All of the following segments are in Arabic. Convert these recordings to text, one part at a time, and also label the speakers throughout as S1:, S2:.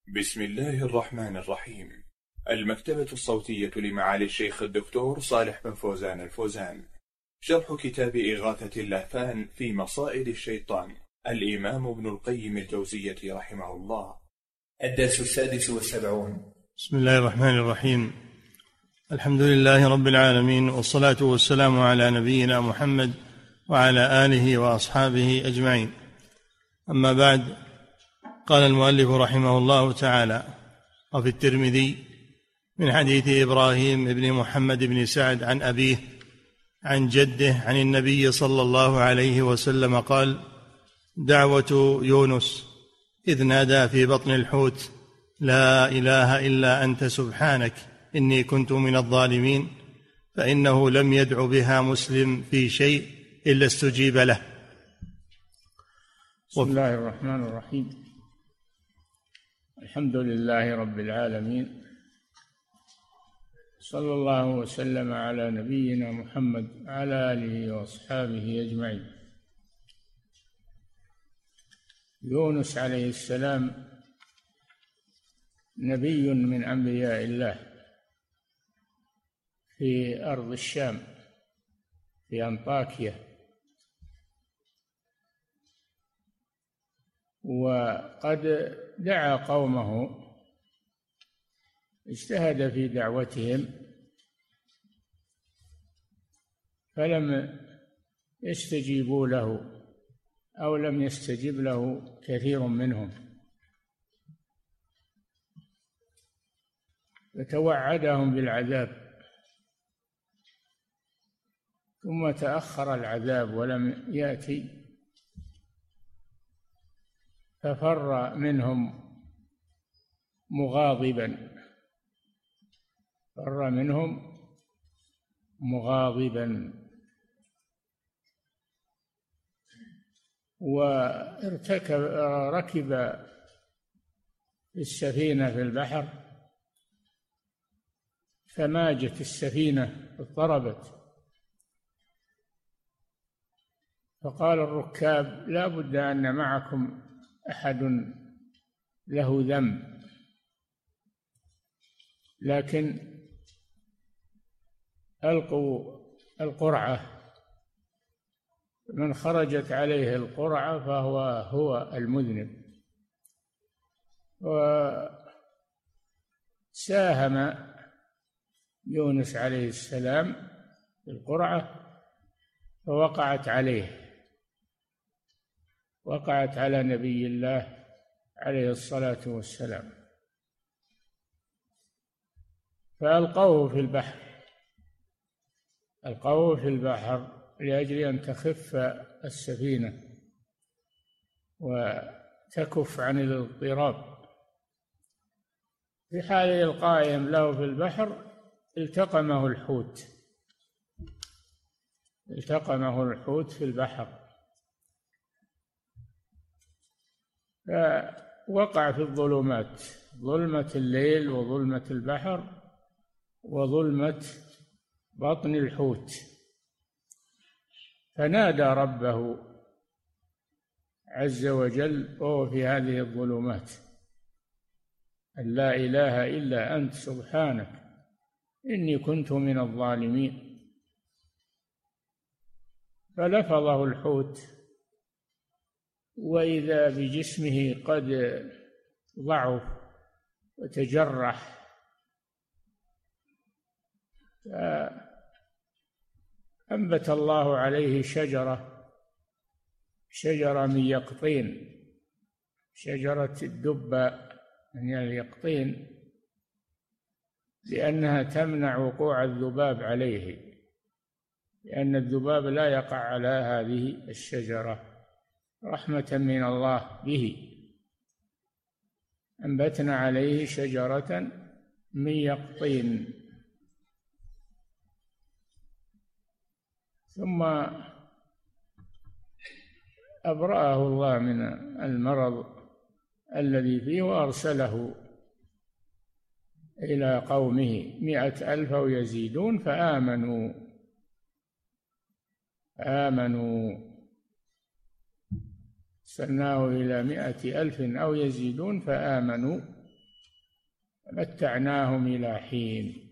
S1: بسم الله الرحمن الرحيم. المكتبة الصوتية لمعالي الشيخ الدكتور صالح بن فوزان الفوزان. شرح كتاب إغاثة اللهفان في مصائد الشيطان، الإمام ابن القيم الجوزية رحمه الله.
S2: الدرس 76.
S3: بسم الله الرحمن الرحيم. الحمد لله رب العالمين، والصلاة والسلام على نبينا محمد وعلى آله وأصحابه أجمعين. أما بعد، قال المؤلف رحمه الله تعالى: وفي الترمذي من حديث إبراهيم بن محمد بن سعد عن أبيه عن جده عن النبي صلى الله عليه وسلم قال: دعوة يونس إذ نادى في بطن الحوت: لا إله إلا أنت سبحانك إني كنت من الظالمين، فإنه لم يدع بها مسلم في شيء إلا استجيب له.
S4: بسم الله الرحمن الرحيم. الحمد لله رب العالمين، صلى الله وسلم على نبينا محمد وعلى آله وأصحابه أجمعين. يونس عليه السلام نبي من أنبياء الله في أرض الشام في أنطاكيا، وقد دعا قومه، اجتهد في دعوتهم فلم يستجيبوا له، أو لم يستجب له كثير منهم، فتوعدهم بالعذاب، ثم تأخر العذاب ولم يأتي، ففر منهم مغاضبا ركب السفينة في البحر، فماجت السفينة، اضطربت، فقال الركاب: لا بد أن معكم أحد له ذنب، لكن ألقوا القرعة، من خرجت عليه القرعة فهو المذنب. وساهم يونس عليه السلام في القرعة فوقعت عليه، وقعت على نبي الله عليه الصلاة والسلام، فألقوه في البحر لأجل أن تخف السفينة وتكف عن الاضطراب. في حال إلقائهم له في البحر التقمه الحوت في البحر، فوقع في الظلمات، ظلمة الليل وظلمة البحر وظلمة بطن الحوت، فنادى ربه عز وجل وهو في هذه الظلمات: أن لا إله إلا أنت سبحانك إني كنت من الظالمين. فلفظه الحوت، وإذا بجسمه قد ضعف وتجرح، فأنبت الله عليه شجرة من يقطين، شجرة الدباء من اليقطين، لأنها تمنع وقوع الذباب عليه، لأن الذباب لا يقع على هذه الشجرة، رحمة من الله به. أنبتنا عليه شجرة من يقطين. ثم أبرأه الله من المرض الذي فيه، وأرسله إلى قومه 100,000 أو يزيدون، فآمنوا أرسلناه إلى 100,000 أو يزيدون فآمنوا متعناهم إلى حين.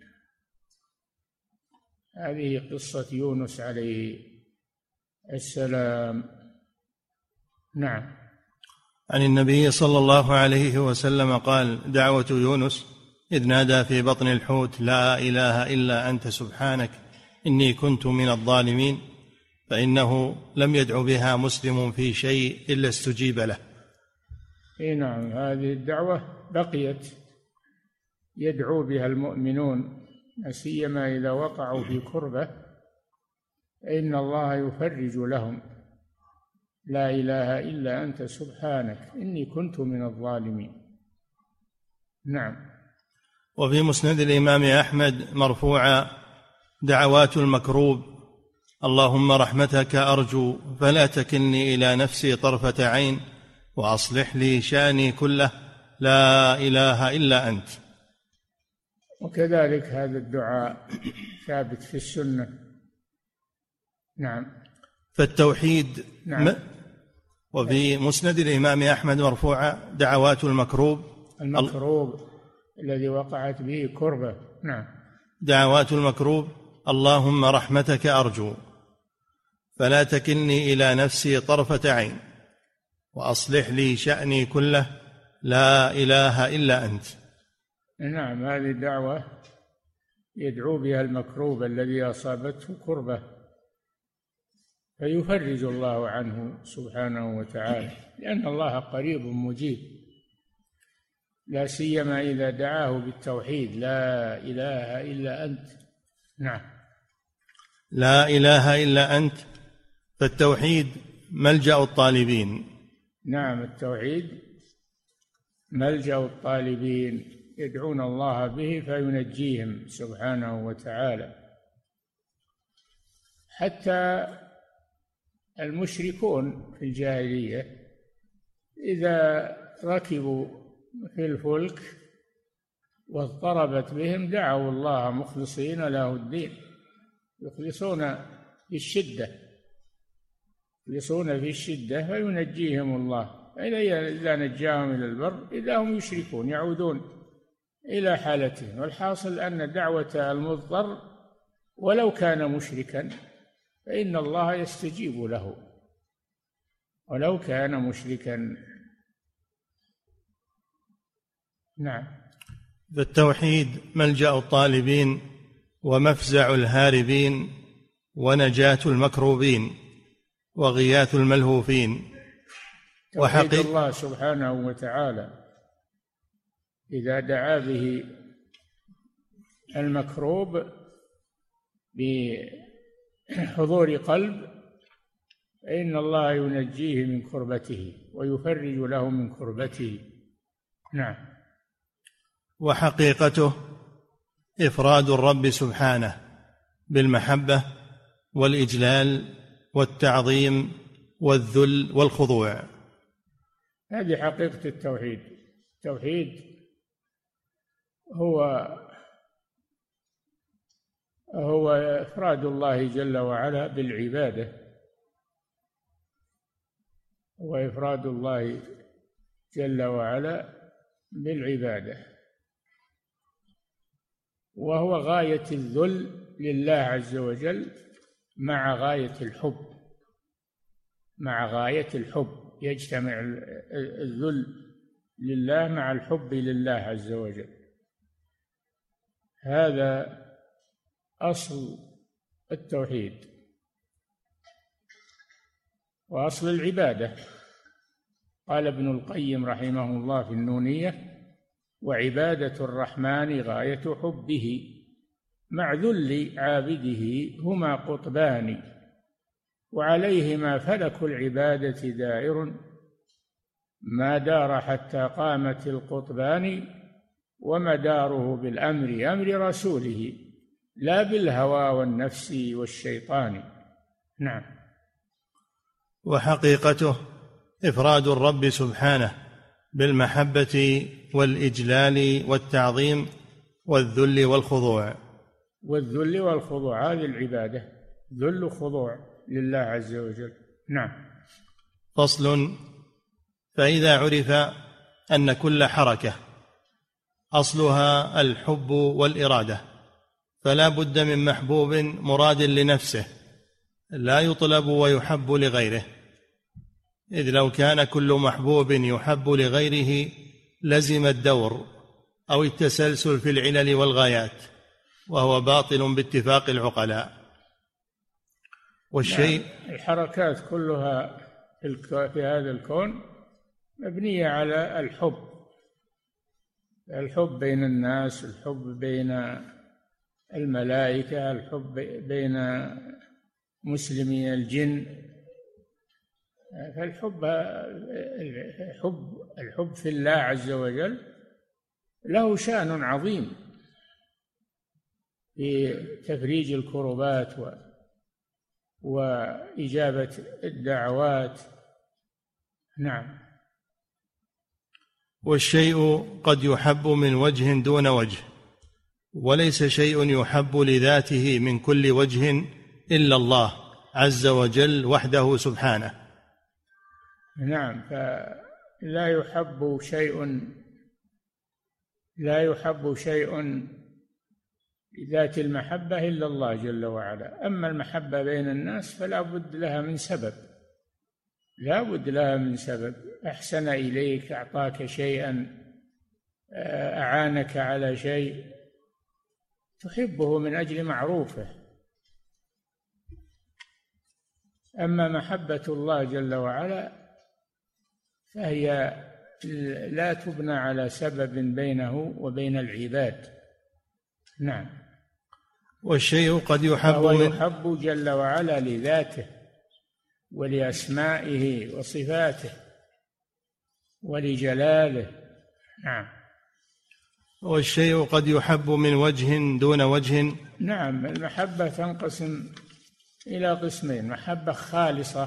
S4: هذه قصة يونس عليه السلام. نعم.
S3: عن النبي صلى الله عليه وسلم قال: دعوة يونس إذ نادى في بطن الحوت: لا إله إلا أنت سبحانك إني كنت من الظالمين، فإنه لم يدع بها مسلم في شيء إلا استجيب له.
S4: نعم، هذه الدعوة بقيت يدعو بها المؤمنون، سيما إذا وقعوا في كربة إن الله يفرج لهم: لا إله إلا أنت سبحانك إني كنت من الظالمين. نعم.
S3: وفي مسند الإمام أحمد مرفوعا: دعوات المكروب: اللهم رحمتك أرجو فلا تكلني إلى نفسي طرفة عين وأصلح لي شأني كله لا إله إلا أنت.
S4: وكذلك هذا الدعاء ثابت في السنة. نعم.
S3: فالتوحيد.
S4: نعم.
S3: وفي مسند الإمام أحمد مرفوعا: دعوات المكروب
S4: الذي وقعت به كربة. نعم.
S3: دعوات المكروب: اللهم رحمتك أرجو فلا تكلني إلى نفسي طرفة عين وأصلح لي شأني كله لا إله إلا أنت.
S4: نعم، هذه الدعوة يدعو بها المكروب الذي أصابته كربة فيفرج الله عنه سبحانه وتعالى، لأن الله قريب مجيب، لا سيما إذا دعاه بالتوحيد: لا إله إلا أنت. نعم.
S3: لا إله إلا أنت. فالتوحيد ملجأ الطالبين.
S4: نعم، التوحيد ملجأ الطالبين، يدعون الله به فينجيهم سبحانه وتعالى. حتى المشركون في الجاهلية إذا ركبوا في الفلك واضطربت بهم دعوا الله مخلصين له الدين، يخلصون في الشدة فينجيهم الله. إذا نجاهم إلى البر إذا هم يشركون يعودون إلى حالتهم. والحاصل أن دعوة المضطر ولو كان مشركا فإن الله يستجيب له ولو كان مشركا. نعم.
S3: بالتوحيد ملجأ الطالبين ومفزع الهاربين ونجاة المكروبين وغياث الملهوفين.
S4: توحيد الله سبحانه وتعالى إذا دعا به المكروب بحضور قلب فإن الله ينجيه من كربته ويفرج له من كربته. نعم.
S3: وحقيقته إفراد الرب سبحانه بالمحبة والإجلال والتعظيم والذل والخضوع.
S4: هذه حقيقة التوحيد. التوحيد هو إفراد الله جل وعلا بالعبادة، وإفراد الله جل وعلا بالعبادة، وهو غاية الذل لله عز وجل مع غاية الحب، يجتمع الذل لله مع الحب لله عز وجل. هذا أصل التوحيد وأصل العبادة. قال ابن القيم رحمه الله في النونية: وعبادة الرحمن غاية حبه مع ذل عابده هما قطبان وعليهما فلك العبادة دائر ما دار حتى قامت القطبان ومداره بالأمر أمر رسوله لا بالهوى والنفس والشيطان. نعم.
S3: وحقيقته إفراد الرب سبحانه بالمحبة والإجلال والتعظيم والذل والخضوع.
S4: والذل والخضوع هذه العبادة، ذل خضوع لله عز وجل. نعم.
S3: فصل: فإذا عرف أن كل حركة أصلها الحب والإرادة، فلا بد من محبوب مراد لنفسه لا يطلب ويحب لغيره، إذ لو كان كل محبوب يحب لغيره لزم الدور أو التسلسل في العلل والغايات، وهو باطل باتفاق العقلاء. والشيء
S4: الحركات كلها في هذا الكون مبنية على الحب بين الناس، الحب بين الملائكة، الحب بين مسلمي الجن. فالحب الحب في الله عز وجل له شأن عظيم في تفريج الكربات وإجابة الدعوات. نعم.
S3: والشيء قد يحب من وجه دون وجه، وليس شيء يحب لذاته من كل وجه إلا الله عز وجل وحده سبحانه.
S4: نعم. فلا يحب شيء لذات المحبة إلا الله جل وعلا. أما المحبة بين الناس فلا بد لها من سبب، لا بد لها من سبب. أحسن إليك، أعطاك شيئا، أعانك على شيء، تحبه من أجل معروفه. أما محبة الله جل وعلا فهي لا تبنى على سبب بينه وبين العباد. نعم.
S3: والشيء قد
S4: يحب جل وعلا لذاته ولأسمائه وصفاته ولجلاله. نعم.
S3: والشيء قد يحب من وجه دون وجه.
S4: نعم. المحبة تنقسم إلى قسمين: محبة خالصة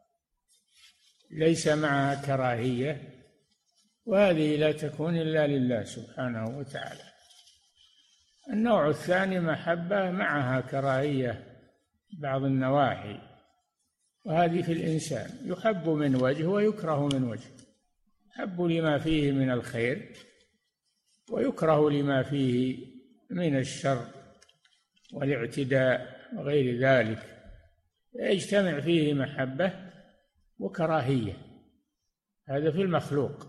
S4: ليس معها كراهية، وهذه لا تكون إلا لله سبحانه وتعالى. النوع الثاني محبة معها كراهية بعض النواحي، وهذه في الإنسان، يحب من وجه ويكره من وجه، يحب لما فيه من الخير ويكره لما فيه من الشر والاعتداء وغير ذلك، يجتمع فيه محبة وكراهية. هذا في المخلوق.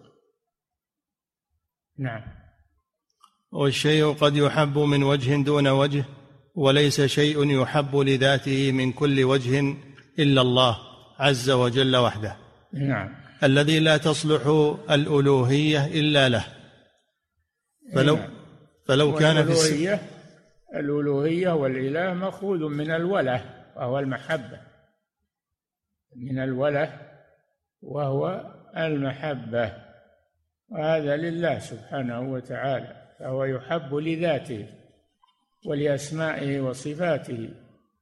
S4: نعم.
S3: والشيء قد يحب من وجه دون وجه، وليس شيء يحب لذاته من كل وجه إلا الله عز وجل وحده.
S4: نعم.
S3: الذي لا تصلح الألوهية إلا له. فلو كان في
S4: الألوهية والإله مأخوذ من الوله وهو المحبة، من الوله وهو المحبة، وهذا لله سبحانه وتعالى، فهو يحب لذاته ولأسمائه وصفاته،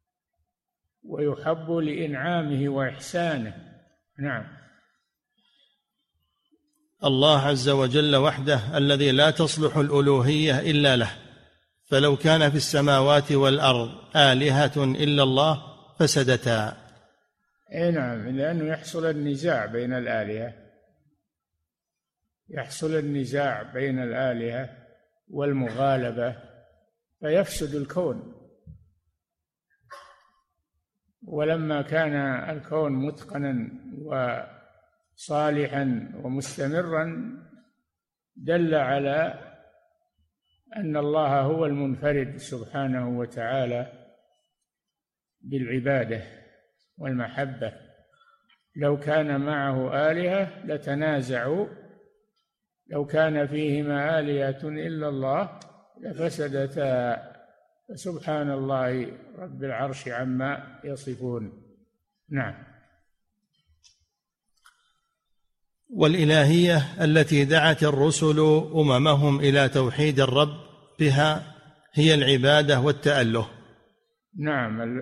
S4: ويحب لإنعامه وإحسانه. نعم.
S3: الله عز وجل وحده الذي لا تصلح الألوهية إلا له، فلو كان في السماوات والأرض آلهة إلا الله فسدتا.
S4: نعم. لأنه يحصل النزاع بين الآلهة، يحصل النزاع بين الآلهة والمغالبة فيفسد الكون. ولما كان الكون متقنا وصالحا ومستمرا دل على أن الله هو المنفرد سبحانه وتعالى بالعبادة والمحبة. لو كان معه آلهة لتنازعوا، لو كان فيهما آلهة إلا الله لفسدتا، فسبحان الله رب العرش عما يصفون. نعم.
S3: والإلهية التي دعت الرسل أممهم إلى توحيد الرب بها هي العبادة والتأله.
S4: نعم.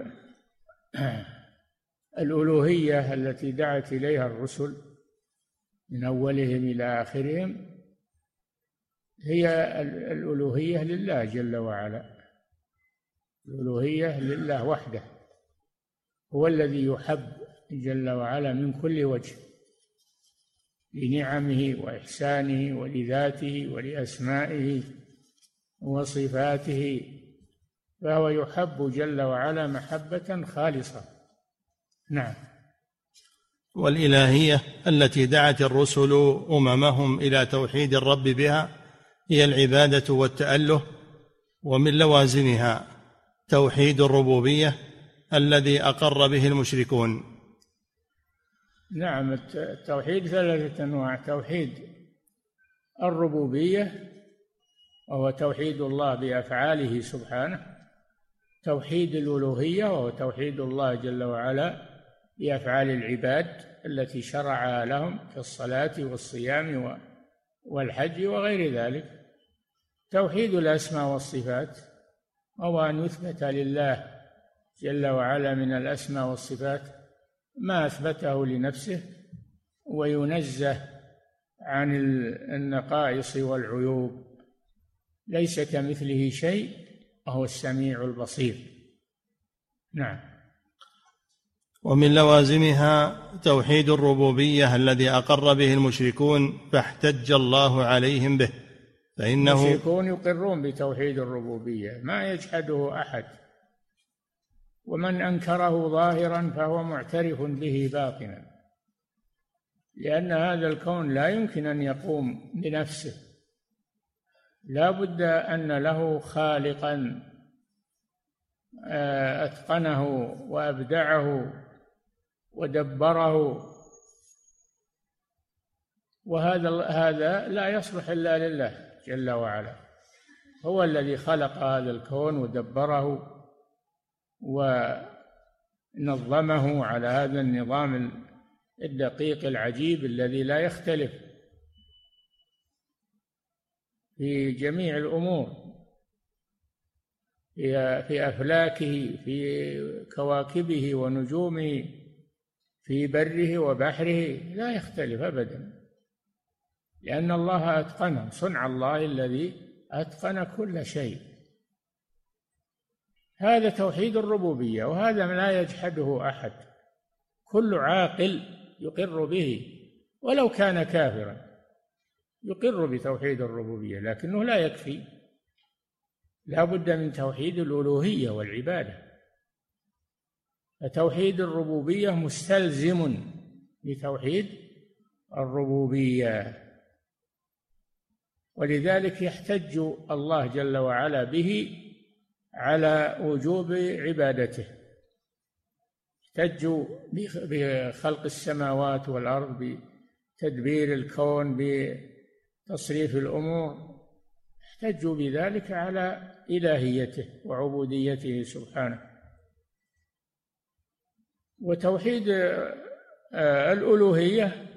S4: الألوهية التي دعت إليها الرسل من أولهم إلى آخرهم هي الألوهية لله جل وعلا، الألوهية لله وحده، هو الذي يحب جل وعلا من كل وجه، لنعمه وإحسانه ولذاته ولأسمائه وصفاته، فهو يحب جل وعلا محبة خالصة. نعم.
S3: والإلهية التي دعت الرسل أممهم إلى توحيد الرب بها هي العبادة والتأله، ومن لوازمها توحيد الربوبية الذي أقر به المشركون.
S4: نعم، التوحيد 3 أنواع: توحيد الربوبية وهو توحيد الله بأفعاله سبحانه، توحيد الألوهية وهو توحيد الله جل وعلا بأفعال العباد التي شرعها لهم كالصلاة والصيام والحج وغير ذلك، توحيد الأسماء والصفات وهو أن يثبت لله جل وعلا من الأسماء والصفات ما أثبته لنفسه، وينزه عن النقائص والعيوب، ليس كمثله شيء وهو السميع البصير. نعم.
S3: ومن لوازمها توحيد الربوبية الذي أقر به المشركون فاحتج الله عليهم به، فإنه
S4: المشركون يقرون بتوحيد الربوبية ما يجحده أحد، ومن أنكره ظاهرا فهو معترف به باطنا، لأن هذا الكون لا يمكن أن يقوم بنفسه، لا بد أن له خالقا أتقنه وأبدعه ودبره، وهذا لا يصلح إلا لله جل وعلا، هو الذي خلق هذا الكون ودبره ونظمه على هذا النظام الدقيق العجيب الذي لا يختلف في جميع الأمور، في أفلاكه، في كواكبه ونجومه، في بره وبحره، لا يختلف أبدا، لأن الله أتقنه، صنع الله الذي أتقن كل شيء. هذا توحيد الربوبية، وهذا لا يجحده أحد، كل عاقل يقر به ولو كان كافرا، يقر بتوحيد الربوبية، لكنه لا يكفي، لا بد من توحيد الألوهية والعبادة، فتوحيد الربوبية مستلزم لتوحيد الربوبية، ولذلك يحتج الله جل وعلا به على وجوب عبادته، يحتج بخلق السماوات والأرض، بتدبير الكون، بتصريف الأمور، يحتج بذلك على إلهيته وعبوديته سبحانه. وتوحيد الألوهية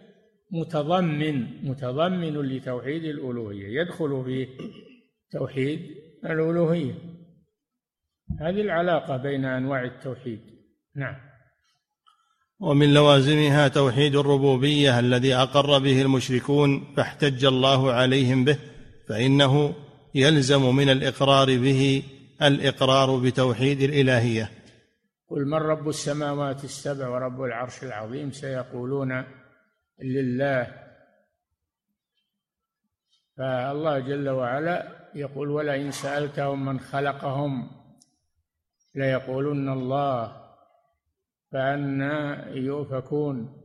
S4: متضمن لتوحيد الألوهية، يدخل في توحيد الألوهية، هذه العلاقة بين أنواع التوحيد. نعم.
S3: ومن لوازمها توحيد الربوبية الذي أقر به المشركون فاحتج الله عليهم به، فإنه يلزم من الإقرار به الإقرار بتوحيد الإلهية.
S4: قل من رب السماوات السبع ورب العرش العظيم سيقولون لله، فالله جل وعلا يقول ولئن سألتهم من خلقهم ليقولن الله فأنى يؤفكون.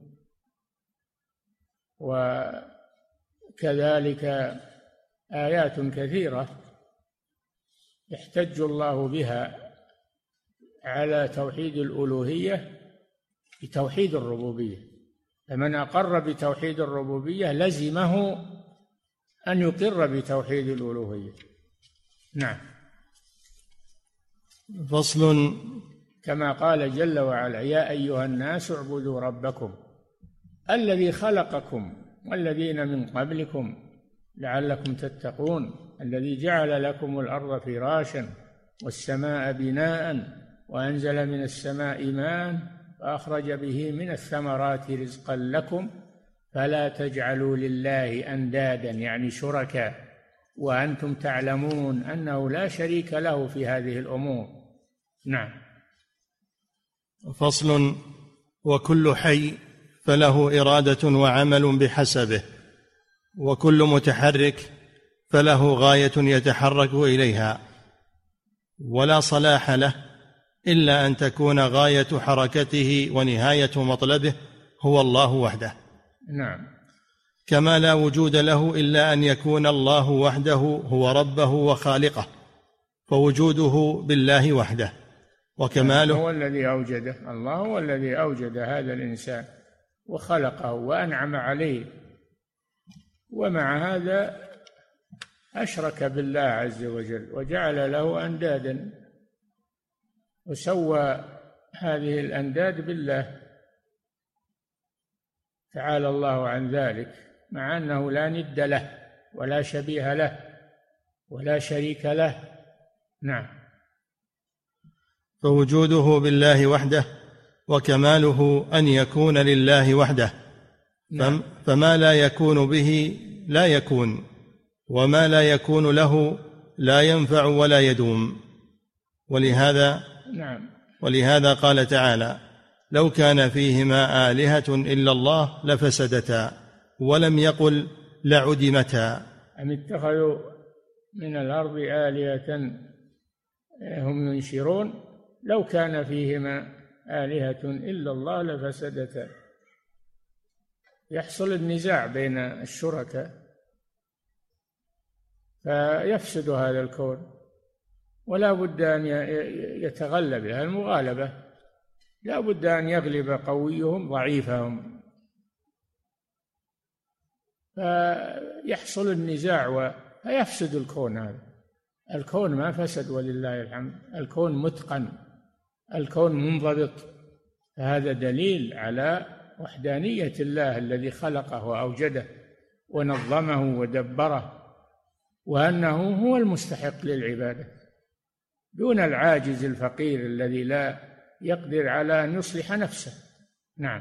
S4: وكذلك آيات كثيرة يحتج الله بها على توحيد الألوهية بتوحيد الربوبية، فمن أقر بتوحيد الربوبية لزمه أن يقر بتوحيد الألوهية. نعم.
S3: فصل.
S4: كما قال جل وعلا يا أيها الناس اعبدوا ربكم الذي خلقكم والذين من قبلكم لعلكم تتقون الذي جعل لكم الأرض فراشا والسماء بناء وأنزل من السماء ماء فأخرج به من الثمرات رزقا لكم فلا تجعلوا لله أندادا يعني شركاء وأنتم تعلمون أنه لا شريك له في هذه الأمور. نعم.
S3: فصل. وكل حي فله إرادة وعمل بحسبه، وكل متحرك فله غاية يتحرك إليها، ولا صلاح له إلا أن تكون غاية حركته ونهاية مطلبه هو الله وحده.
S4: نعم.
S3: كما لا وجود له إلا أن يكون الله وحده هو ربه وخالقه، فوجوده بالله وحده وكماله
S4: هو الذي أوجده. الله هو الذي أوجد هذا الإنسان وخلقه وأنعم عليه، ومع هذا أشرك بالله عز وجل وجعل له أندادا وسوى هذه الأنداد بالله، تعالى الله عن ذلك، مع أنه لا ند له ولا شبيه له ولا شريك له. نعم.
S3: فوجوده بالله وحده وكماله أن يكون لله وحده. نعم. فما لا يكون به لا يكون، وما لا يكون له لا ينفع ولا يدوم. ولهذا قال تعالى: لو كان فيهما آلهة إلا الله لفسدتا، ولم يقل لعدمتا.
S4: أم اتخذوا من الأرض آلهة هم ينشرون، لو كان فيهما آلهة إلا الله لفسدتا. يحصل النزاع بين الشركاء فيفسد هذا الكون، ولا بد أن يتغلب المغالبة، لا بد أن يغلب قويهم ضعيفهم، فيحصل النزاع فيفسد الكون. هذا الكون ما فسد ولله الحمد، الكون متقن، الكون منضبط، فهذا دليل على وحدانية الله الذي خلقه وأوجده ونظمه ودبره، وأنه هو المستحق للعبادة دون العاجز الفقير الذي لا يقدر على أن يصلح نفسه. نعم.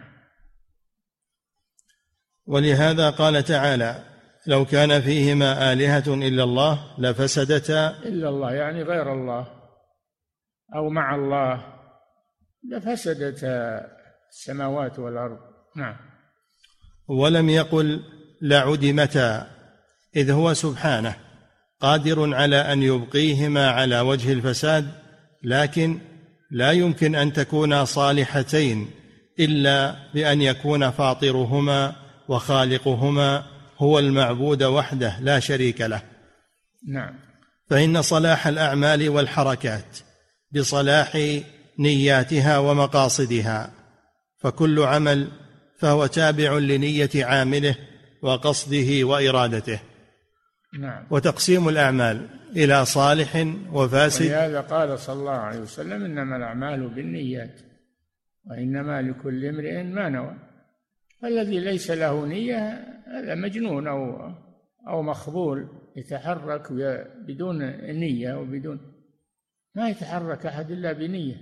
S3: ولهذا قال تعالى: لو كان فيهما آلهة إلا الله لفسدتا.
S4: إلا الله يعني غير الله أو مع الله لفسدتا السماوات والأرض. نعم.
S3: ولم يقل لعدمتا، إذ هو سبحانه قادر على أن يبقيهما على وجه الفساد، لكن لا يمكن أن تكونا صالحتين إلا بأن يكون فاطرهما وخالقهما هو المعبود وحده لا شريك له.
S4: نعم.
S3: فإن صلاح الأعمال والحركات بصلاح نياتها ومقاصدها، فكل عمل فهو تابع لنية عامله وقصده وإرادته.
S4: نعم.
S3: وتقسيم الأعمال إلى صالح وفاسد.
S4: ولهذا قال صلى الله عليه وسلم: إنما الأعمال بالنيات وإنما لكل امرئ ما نوى. فالذي ليس له نية هذا مجنون أو مخبول، يتحرك بدون نية وبدون، ما يتحرك أحد إلا بنية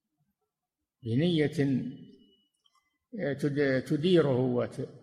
S4: تديره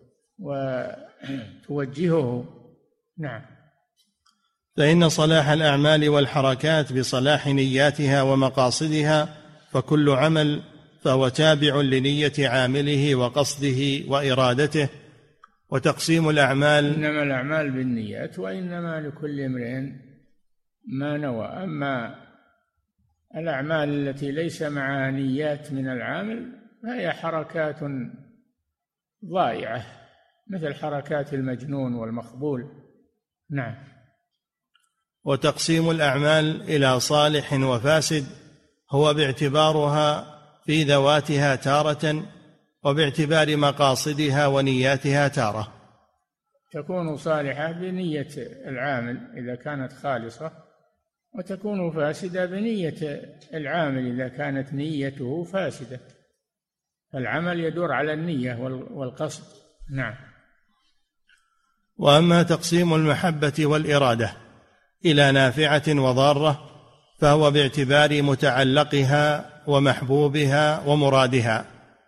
S4: وتوجهه. نعم.
S3: فإن صلاح الأعمال والحركات بصلاح نياتها ومقاصدها، فكل عمل فهو تابع لنية عامله وقصده وإرادته. وتقسيم الأعمال:
S4: إنما الأعمال بالنيات وإنما لكل امرئ ما نوى. أما الأعمال التي ليس معها نيات من العامل فهي حركات ضائعة، مثل حركات المجنون والمخبول. نعم.
S3: وتقسيم الأعمال إلى صالح وفاسد هو باعتبارها في ذواتها تارة، وباعتبار مقاصدها ونياتها تارة.
S4: تكون صالحة بنية العامل إذا كانت خالصة، وتكون فاسدة بنية العامل إذا كانت نيته فاسدة. فالعمل يدور على النية والقصد. نعم.
S3: وأما تقسيم المحبة والإرادة إلى نافعة وضارة فهو باعتبار متعلقها ومحبوبها ومرادها.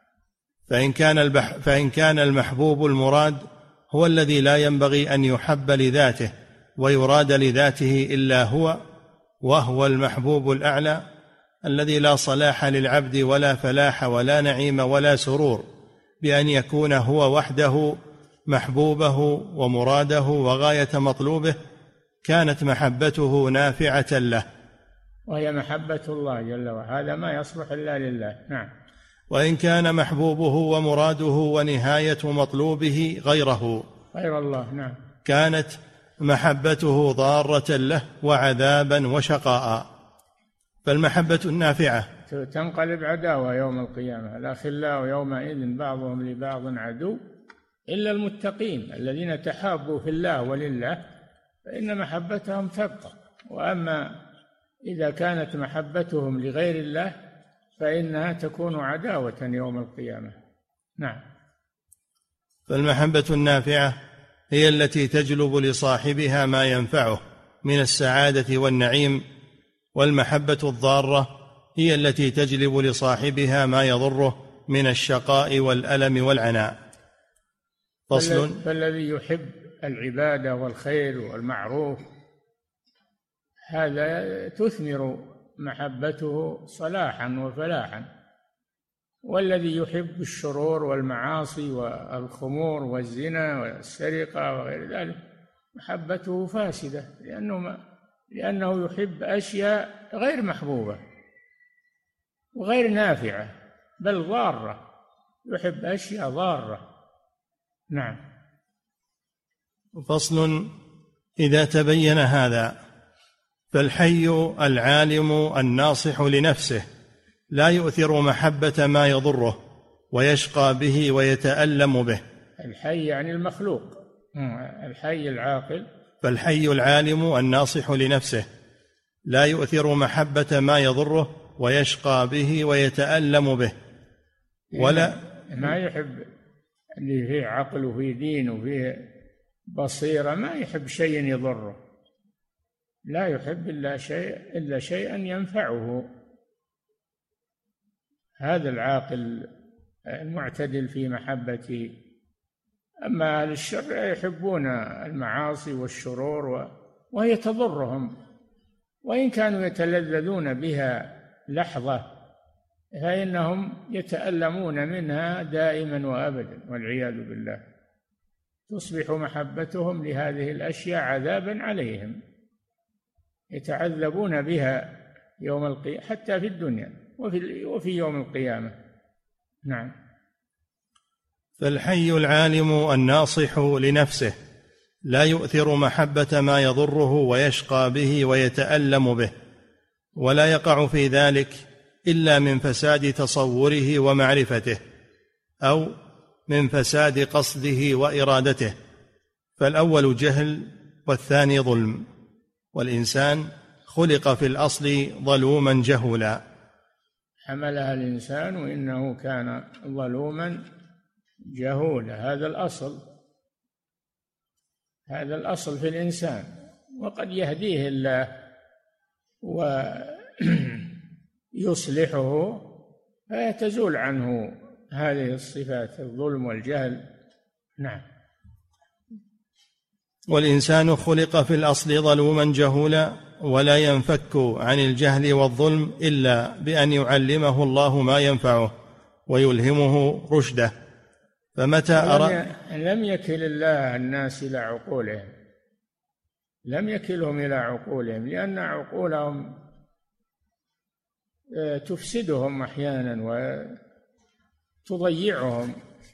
S3: فإن كان المحبوب المراد هو الذي لا ينبغي أن يحب لذاته ويراد لذاته إلا هو، وهو المحبوب الأعلى الذي لا صلاح للعبد ولا فلاح ولا نعيم ولا سرور بأن يكون هو وحده محبوبه ومراده وغاية مطلوبه كانت محبته نافعة له،
S4: وهي محبة الله جل وعلا، هذا ما يصلح إلا لله. نعم.
S3: وإن كان محبوبه ومراده ونهاية مطلوبه غير
S4: الله، نعم،
S3: كانت محبته ضارة له وعذابا وشقاء. فالمحبة النافعة
S4: تنقلب عداوة يوم القيامة. الأخلاء يومئذ بعضهم لبعض عدو إلا المتقين الذين تحابوا في الله ولله فإن محبتهم تبقى. وأما إذا كانت محبتهم لغير الله فإنها تكون عداوة يوم القيامة. نعم.
S3: فالمحبة النافعة هي التي تجلب لصاحبها ما ينفعه من السعادة والنعيم، والمحبة الضارة هي التي تجلب لصاحبها ما يضره من الشقاء والألم والعناء. فصل.
S4: فالذي يحب العبادة والخير والمعروف هذا تثمر محبته صلاحا وفلاحا، والذي يحب الشرور والمعاصي والخمور والزنا والسرقة وغير ذلك محبته فاسدة، لأنه يحب أشياء غير محبوبة وغير نافعة بل ضارة، يحب أشياء ضارة. نعم.
S3: فصل. إذا تبين هذا فالحي العالم الناصح لنفسه لا يؤثر محبة ما يضره ويشقى به ويتألم به.
S4: الحي يعني المخلوق، الحي العاقل.
S3: فالحي العالم الناصح لنفسه لا يؤثر محبة ما يضره ويشقى به ويتألم به، ولا
S4: ما يحب اللي فيه عقل وفيه دين وفيه بصيرة، ما يحب شيء يضره، لا يحب إلا شيئا ينفعه. هذا العاقل المعتدل في محبته. أما أهل الشر يحبون المعاصي والشرور وهي تضرهم، وإن كانوا يتلذذون بها لحظة فإنهم يتألمون منها دائما وأبدا والعياذ بالله. تصبح محبتهم لهذه الأشياء عذابا عليهم، يتعذبون بها يوم القيامة حتى في الدنيا وفي يوم القيامة. نعم.
S3: فالحي العالم الناصح لنفسه لا يؤثر محبة ما يضره ويشقى به ويتألم به، ولا يقع في ذلك إلا من فساد تصوره ومعرفته أو من فساد قصده وإرادته، فالأول جهل والثاني ظلم، والإنسان خلق في الأصل ظلوما جهولا.
S4: حملها الإنسان وإنه كان ظلوما جهولا. هذا الأصل في الإنسان، وقد يهديه الله ويصلحه فيتزول عنه هذه الصفات الظلم والجهل. نعم.
S3: والإنسان خلق في الأصل ظلوما جهولا ولا ينفك عن الجهل والظلم إلا بأن يعلمه الله ما ينفعه ويلهمه رشده. فمتى
S4: لم يكل الله الناس إلى عقولهم، لم يكلهم إلى عقولهم، لأن عقولهم تفسدهم أحيانا وتضيعهم،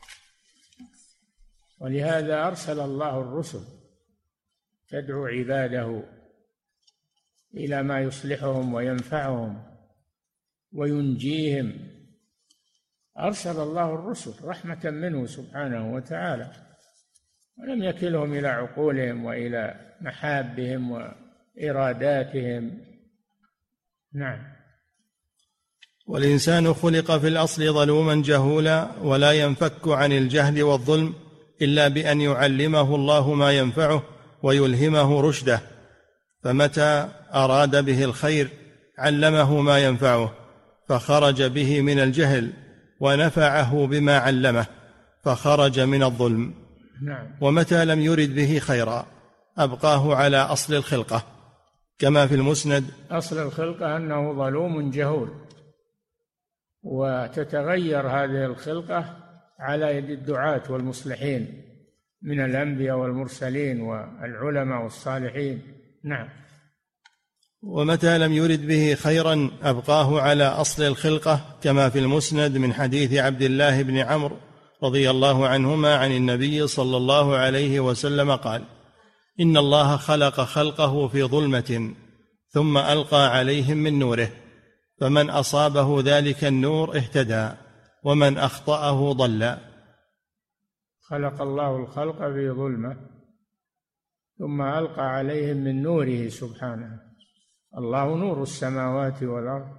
S4: ولهذا أرسل الله الرسل تدعو عباده إلى ما يصلحهم وينفعهم وينجيهم. أرسل الله الرسل رحمة منه سبحانه وتعالى، ولم يكلهم إلى عقولهم وإلى محابهم وإراداتهم. نعم.
S3: والإنسان خلق في الأصل ظلوما جهولا ولا ينفك عن الجهل والظلم إلا بأن يعلمه الله ما ينفعه ويلهمه رشده، فمتى أراد به الخير علمه ما ينفعه فخرج به من الجهل، ونفعه بما علمه فخرج من الظلم.
S4: نعم.
S3: ومتى لم يرد به خيرا أبقاه على أصل الخلقة، كما في المسند:
S4: أصل الخلقة أنه ظلوم جهول، وتتغير هذه الخلقة على يد الدعاة والمصلحين من الأنبياء والمرسلين والعلماء والصالحين. نعم.
S3: ومتى لم يرد به خيرا أبقاه على أصل الخلقة، كما في المسند من حديث عبد الله بن عمرو رضي الله عنهما عن النبي صلى الله عليه وسلم قال: إن الله خلق خلقه في ظلمة ثم ألقى عليهم من نوره، فمن أصابه ذلك النور اهتدى ومن أخطأه ضل.
S4: خلق الله الخلق في ظلمة ثم ألقى عليهم من نوره سبحانه. الله نور السماوات والأرض،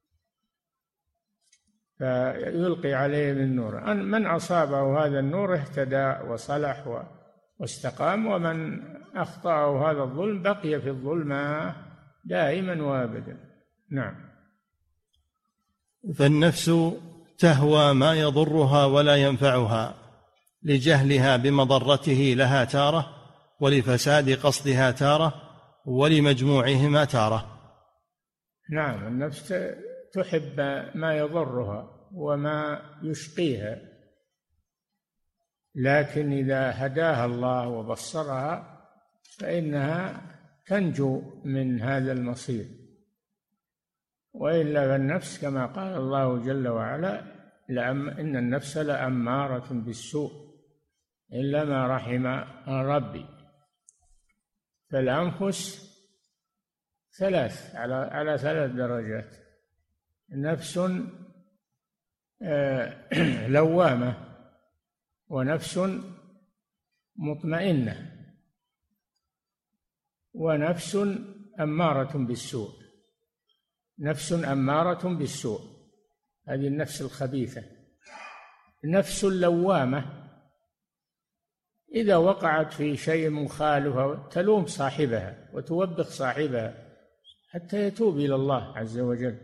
S4: فيلقي عليهم النور. من أصابه هذا النور اهتدى وصلح واستقام، ومن أخطأه هذا الظلم بقي في الظلمة دائما وابدا. نعم.
S3: فالنفس تهوى ما يضرها ولا ينفعها، لجهلها بمضرته لها تارة، ولفساد قصدها تارة، ولمجموعهما تارة.
S4: نعم، النفس تحب ما يضرها وما يشقيها، لكن إذا هداها الله وبصرها فإنها تنجو من هذا المصير، وإلا فالنفس كما قال الله جل وعلا: إن النفس لأمارة بالسوء إلا ما رحم ربي. فالأنفس على 3 درجات: نفس لوامة، ونفس مطمئنة، ونفس أمارة بالسوء. نفس أمارة بالسوء هذه النفس الخبيثة. نفس اللوامة إذا وقعت في شيء مخالف تلوم صاحبها وتوبخ صاحبها حتى يتوب إلى الله عز وجل.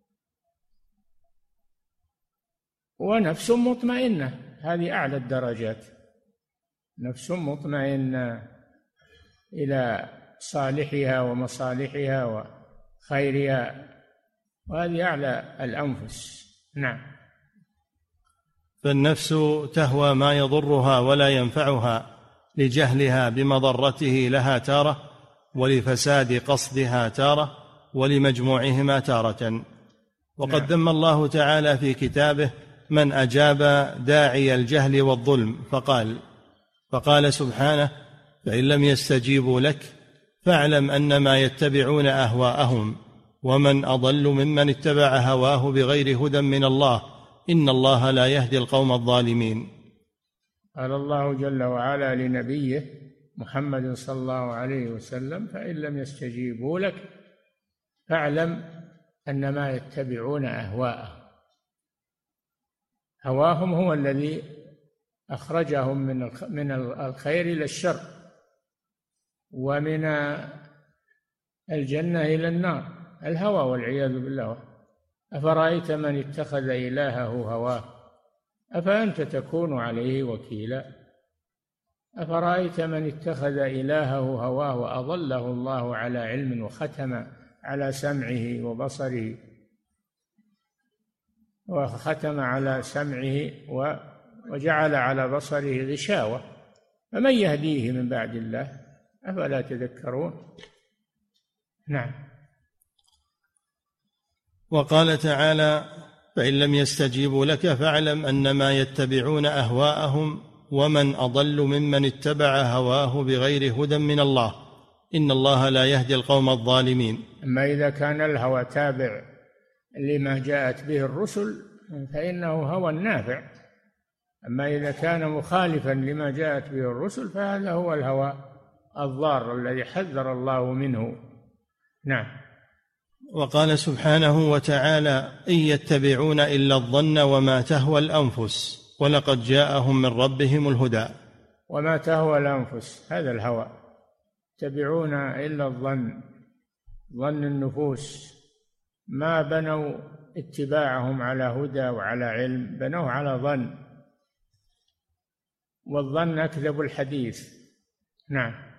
S4: ونفس مطمئنة هذه أعلى الدرجات، نفس مطمئنة إلى صالحها ومصالحها وخيرها، وهذه أعلى الأنفس. نعم.
S3: فالنفس تهوى ما يضرها ولا ينفعها، لجهلها بمضرته لها تارة، ولفساد قصدها تارة، ولمجموعهما تارة. وقد ذم الله تعالى في كتابه من أجاب داعي الجهل والظلم، فقال سبحانه: فإن لم يستجيبوا لك فاعلم أنما يتبعون أهواءهم ومن أضل ممن اتبع هواه بغير هدى من الله إن الله لا يهدي القوم الظالمين.
S4: قال الله جل وعلا لنبيه محمد صلى الله عليه وسلم: فإن لم يستجيبوا لك فاعلم أنما يتبعون أهواءهم. هواهم هو الذي أخرجهم من الخير إلى الشر، ومن الجنة إلى النار، الهوى والعياذ بالله. أفرأيت من اتخذ إلهه هواه أفأنت تكون عليه وكيلا. أفرأيت من اتخذ إلهه هواه وأضله الله على علم وختم على سمعه وبصره، وختم على سمعه وجعل على بصره غشاوة، فمن يهديه من بعد الله أفلا تذكرون. نعم.
S3: وقال تعالى: فإن لم يستجيبوا لك فاعلم أنما يتبعون أهواءهم ومن أضل ممن اتبع هواه بغير هدى من الله إن الله لا يهدي القوم الظالمين.
S4: أما إذا كان الهوى تابع لما جاءت به الرسل فإنه هوى نافع، أما إذا كان مخالفا لما جاءت به الرسل فهذا هو الهوى الضار الذي حذر الله منه. نعم.
S3: وقال سبحانه وتعالى: إن يتبعون إلا الظن وما تهوى الأنفس ولقد جاءهم من ربهم الهدى.
S4: وما تهوى الأنفس هذا الهوى، يتبعون إلا الظن، ظن النفوس، ما بنوا اتباعهم على هدى وعلى علم، بنوه على ظن، والظن أكذب الحديث. نعم.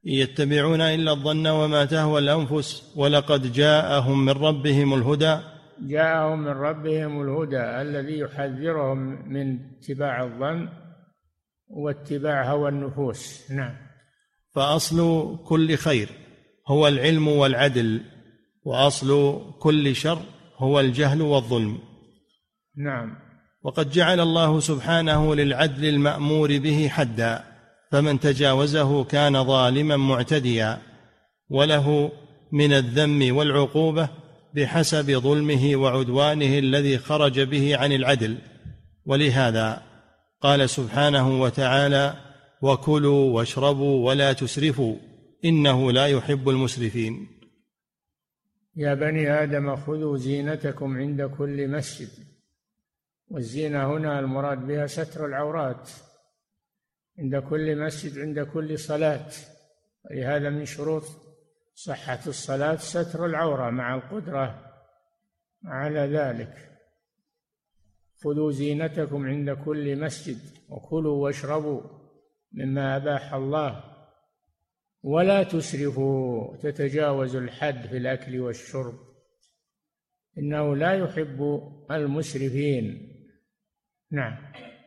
S3: يتبعون إلا الظن وما تهوى الأنفس ولقد جاءهم من ربهم الهدى
S4: جاءهم من ربهم الهدى الذي يحذرهم من اتباع الظن واتباع هوى النفوس. نعم.
S3: فأصل كل خير هو العلم والعدل، وأصل كل شر هو الجهل والظلم.
S4: نعم.
S3: وقد جعل الله سبحانه للعدل المأمور به حدا، فمن تجاوزه كان ظالما معتديا، وله من الذم والعقوبة بحسب ظلمه وعدوانه الذي خرج به عن العدل. ولهذا قال سبحانه وتعالى: وكلوا واشربوا ولا تسرفوا إنه لا يحب المسرفين.
S4: يا بني آدم خذوا زينتكم عند كل مسجد. والزينة هنا المراد بها ستر العورات عند كل مسجد، عند كل صلاة. ولهذا من شروط صحة الصلاة ستر العورة مع القدرة على ذلك. خذوا زينتكم عند كل مسجد وكلوا واشربوا مما أباح الله ولا تسرفوا، تتجاوزوا الحد في الأكل والشرب، إنه لا يحب المسرفين. نعم.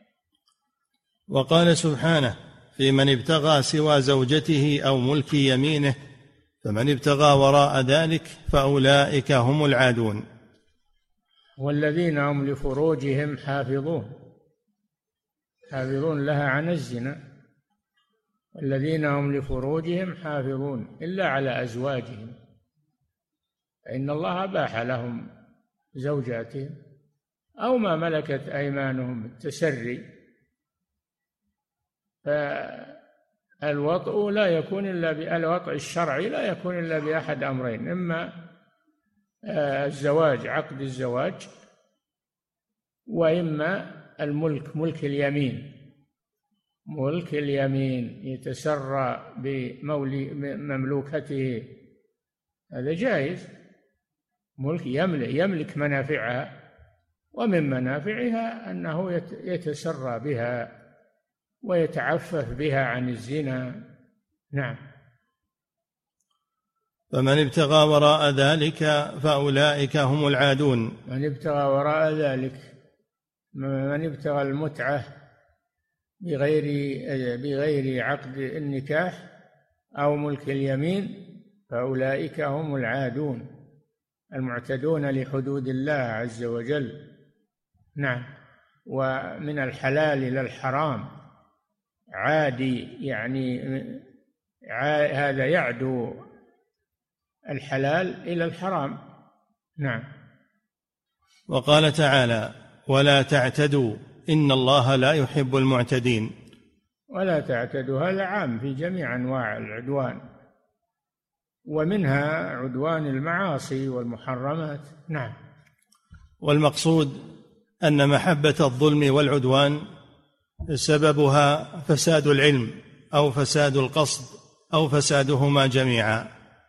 S3: وقال سبحانه في من ابتغى سوى زوجته أو ملك يمينه: فمن ابتغى وراء ذلك فأولئك هم العادون.
S4: والذين هم لفروجهم حافظون لها عن الزنا. والذين هم لفروجهم حافظون إلا على أزواجهم فإن الله أباح لهم زوجاتهم أو ما ملكت أيمانهم التسري. فالوطء لا يكون إلا الوطء الشرعي لا يكون إلا بأحد أمرين: إما الزواج، عقد الزواج، وإما الملك، ملك اليمين. ملك اليمين يتسرى بمملوكته، هذا جائز. ملك يملك منافعها، ومن منافعها أنه يتسرى بها ويتعفف بها عن الزنا. نعم.
S3: فمن ابتغى وراء ذلك فأولئك هم العادون.
S4: من ابتغى وراء ذلك، من ابتغى المتعة بغير عقد النكاح أو ملك اليمين فأولئك هم العادون المعتدون لحدود الله عز وجل. نعم. ومن الحلال إلى الحرام عادي، يعني هذا يعدو الحلال إلى الحرام. نعم.
S3: وقال تعالى: ولا تعتدوا إن الله لا يحب المعتدين.
S4: ولا تعتدوا هذا عام في جميع أنواع العدوان، ومنها عدوان المعاصي والمحرمات. نعم.
S3: والمقصود أن محبة الظلم والعدوان سببها فساد العلم أو فساد القصد أو فسادهما جميعا.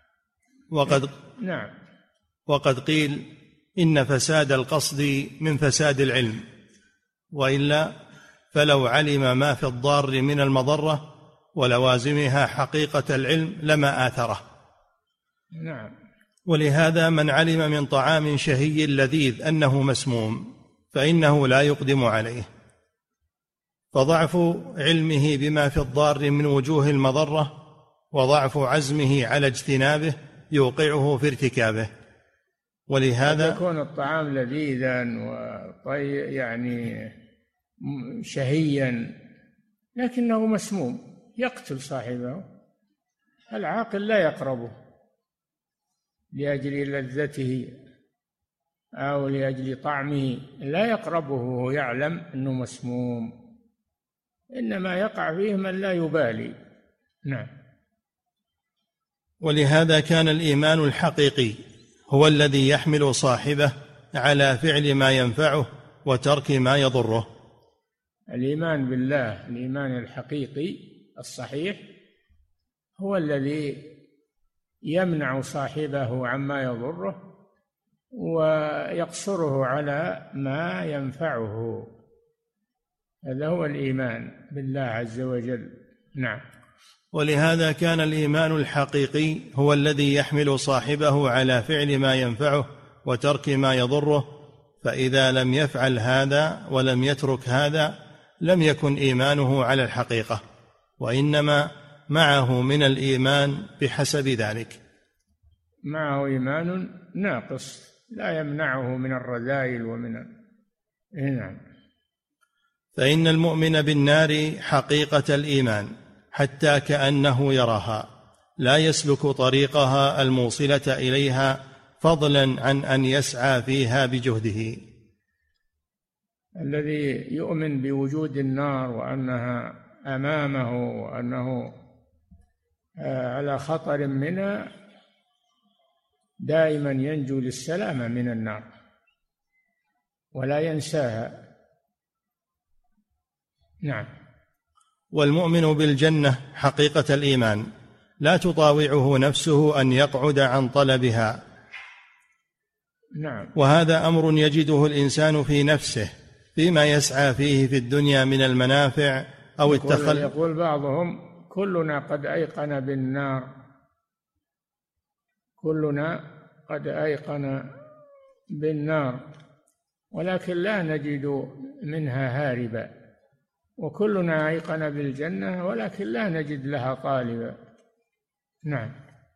S4: نعم.
S3: وقد قيل إن فساد القصد من فساد العلم، وإلا فلو علم ما في الضار من المضرة ولوازمها حقيقة العلم لما آثره.
S4: نعم.
S3: ولهذا من علم من طعام شهي لذيذ أنه مسموم فإنه لا يقدم عليه، فضعف علمه بما في الضار من وجوه المضرة وضعف عزمه على اجتنابه يوقعه في ارتكابه. ولهذا
S4: يكون الطعام لذيذا يعني شهيا لكنه مسموم يقتل صاحبه. العاقل لا يقربه لأجل لذته أو لأجل طعمه، لا يقربه وهو يعلم أنه مسموم، إنما يقع فيه من لا يبالي. نعم.
S3: ولهذا كان الإيمان الحقيقي هو الذي يحمل صاحبه على فعل ما ينفعه وترك ما يضره.
S4: الإيمان بالله، الإيمان الحقيقي الصحيح، هو الذي يمنع صاحبه عما يضره ويقصره على ما ينفعه. هذا هو الإيمان بالله عز وجل. نعم.
S3: ولهذا كان الإيمان الحقيقي هو الذي يحمل صاحبه على فعل ما ينفعه وترك ما يضره، فإذا لم يفعل هذا ولم يترك هذا لم يكن إيمانه على الحقيقة، وإنما معه من الإيمان بحسب ذلك.
S4: معه إيمان ناقص لا يمنعه من الرذائل ومن نعم.
S3: فإن المؤمن بالنار حقيقة الإيمان حتى كأنه يراها، لا يسلك طريقها الموصلة إليها فضلا عن أن يسعى فيها بجهده.
S4: الذي يؤمن بوجود النار وأنها أمامه وأنه على خطر منها دائما ينجو للسلامة من النار ولا ينساها. نعم.
S3: والمؤمن بالجنة حقيقة الإيمان لا تطاوعه نفسه أن يقعد عن طلبها.
S4: نعم.
S3: وهذا أمر يجده الإنسان في نفسه فيما يسعى فيه في الدنيا من المنافع أو التخلف.
S4: يقول بعضهم: كلنا قد أيقن بالنار، كلنا قد أيقن بالنار ولكن لا نجد منها هاربا، وكلنا أيقن بالجنة ولكن لا نجد لها طالبا. نعم.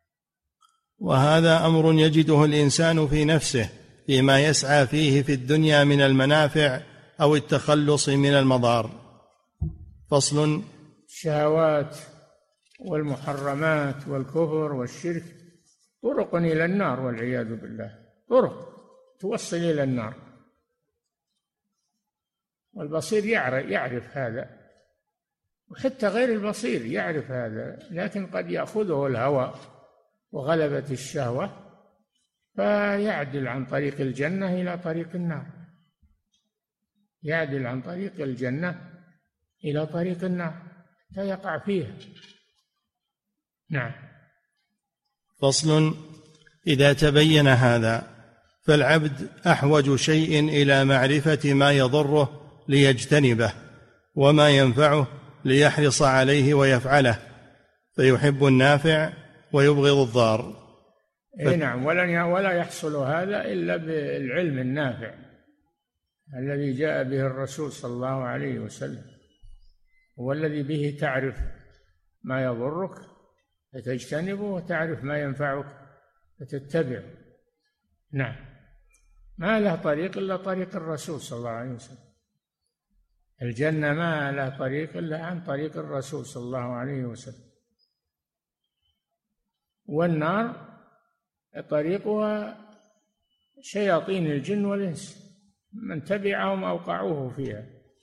S3: وهذا أمر يجده الإنسان في نفسه فيما يسعى فيه في الدنيا من المنافع أو التخلص من المضار. فصل:
S4: الشهوات والمحرمات والكفر والشرك طرق إلى النار والعياذ بالله، طرق توصل إلى النار، والبصير يعرف هذا، وحتى غير البصير يعرف هذا، لكن قد يأخذه الهوى وغلبة الشهوة فيعدل عن طريق الجنة إلى طريق النار، يعدل عن طريق الجنة إلى طريق النار فيقع فيها. نعم.
S3: فصل: إذا تبين هذا فالعبد أحوج شيء إلى معرفة ما يضره ليجتنبه وما ينفعه ليحرص عليه ويفعله، فيحب النافع ويبغض الضار.
S4: نعم. ولا يحصل هذا إلا بالعلم النافع الذي جاء به الرسول صلى الله عليه وسلم، هو الذي به تعرف ما يضرك فتجتنبه وتعرف ما ينفعك فتتبعه. نعم. ما له طريق إلا طريق الرسول صلى الله عليه وسلم، الجنة ما له طريق إلا عن طريق الرسول صلى الله عليه وسلم، والنار طريقها شياطين الجن والإنس، من تبعهم أوقعوه فيها،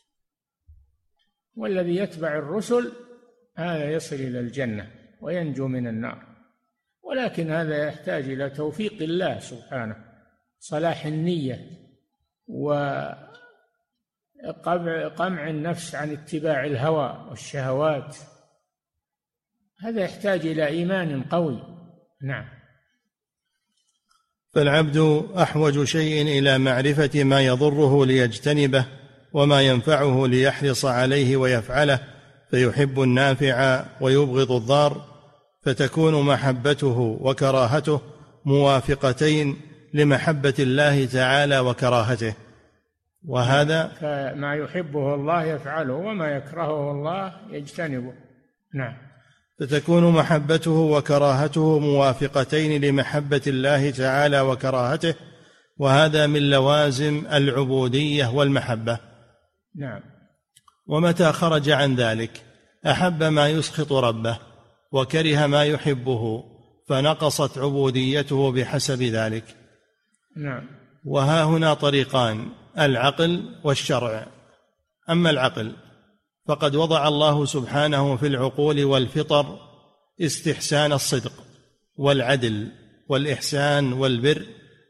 S4: والذي يتبع الرسل هذا يصل إلى الجنة وينجو من النار، ولكن هذا يحتاج إلى توفيق الله سبحانه، صلاح النية وقمع النفس عن اتباع الهوى والشهوات، هذا يحتاج إلى إيمان قوي. نعم.
S3: فالعبد أحوج شيء إلى معرفة ما يضره ليجتنبه وما ينفعه ليحرص عليه ويفعله، فيحب النافع ويبغض الضار، فتكون محبته وكراهته موافقتين لمحبة الله تعالى وكراهته. وهذا
S4: ما يحبه الله يفعله وما يكرهه الله يجتنبه. نعم.
S3: فتكون محبته وكراهته موافقتين لمحبة الله تعالى وكراهته، وهذا من لوازم العبودية والمحبة.
S4: نعم.
S3: ومتى خرج عن ذلك أحب ما يسخط ربه وكره ما يحبه، فنقصت عبوديته بحسب ذلك.
S4: نعم.
S3: وها هنا طريقان: العقل والشرع. أما العقل فقد وضع الله سبحانه في العقول والفطر استحسان الصدق والعدل والإحسان والبر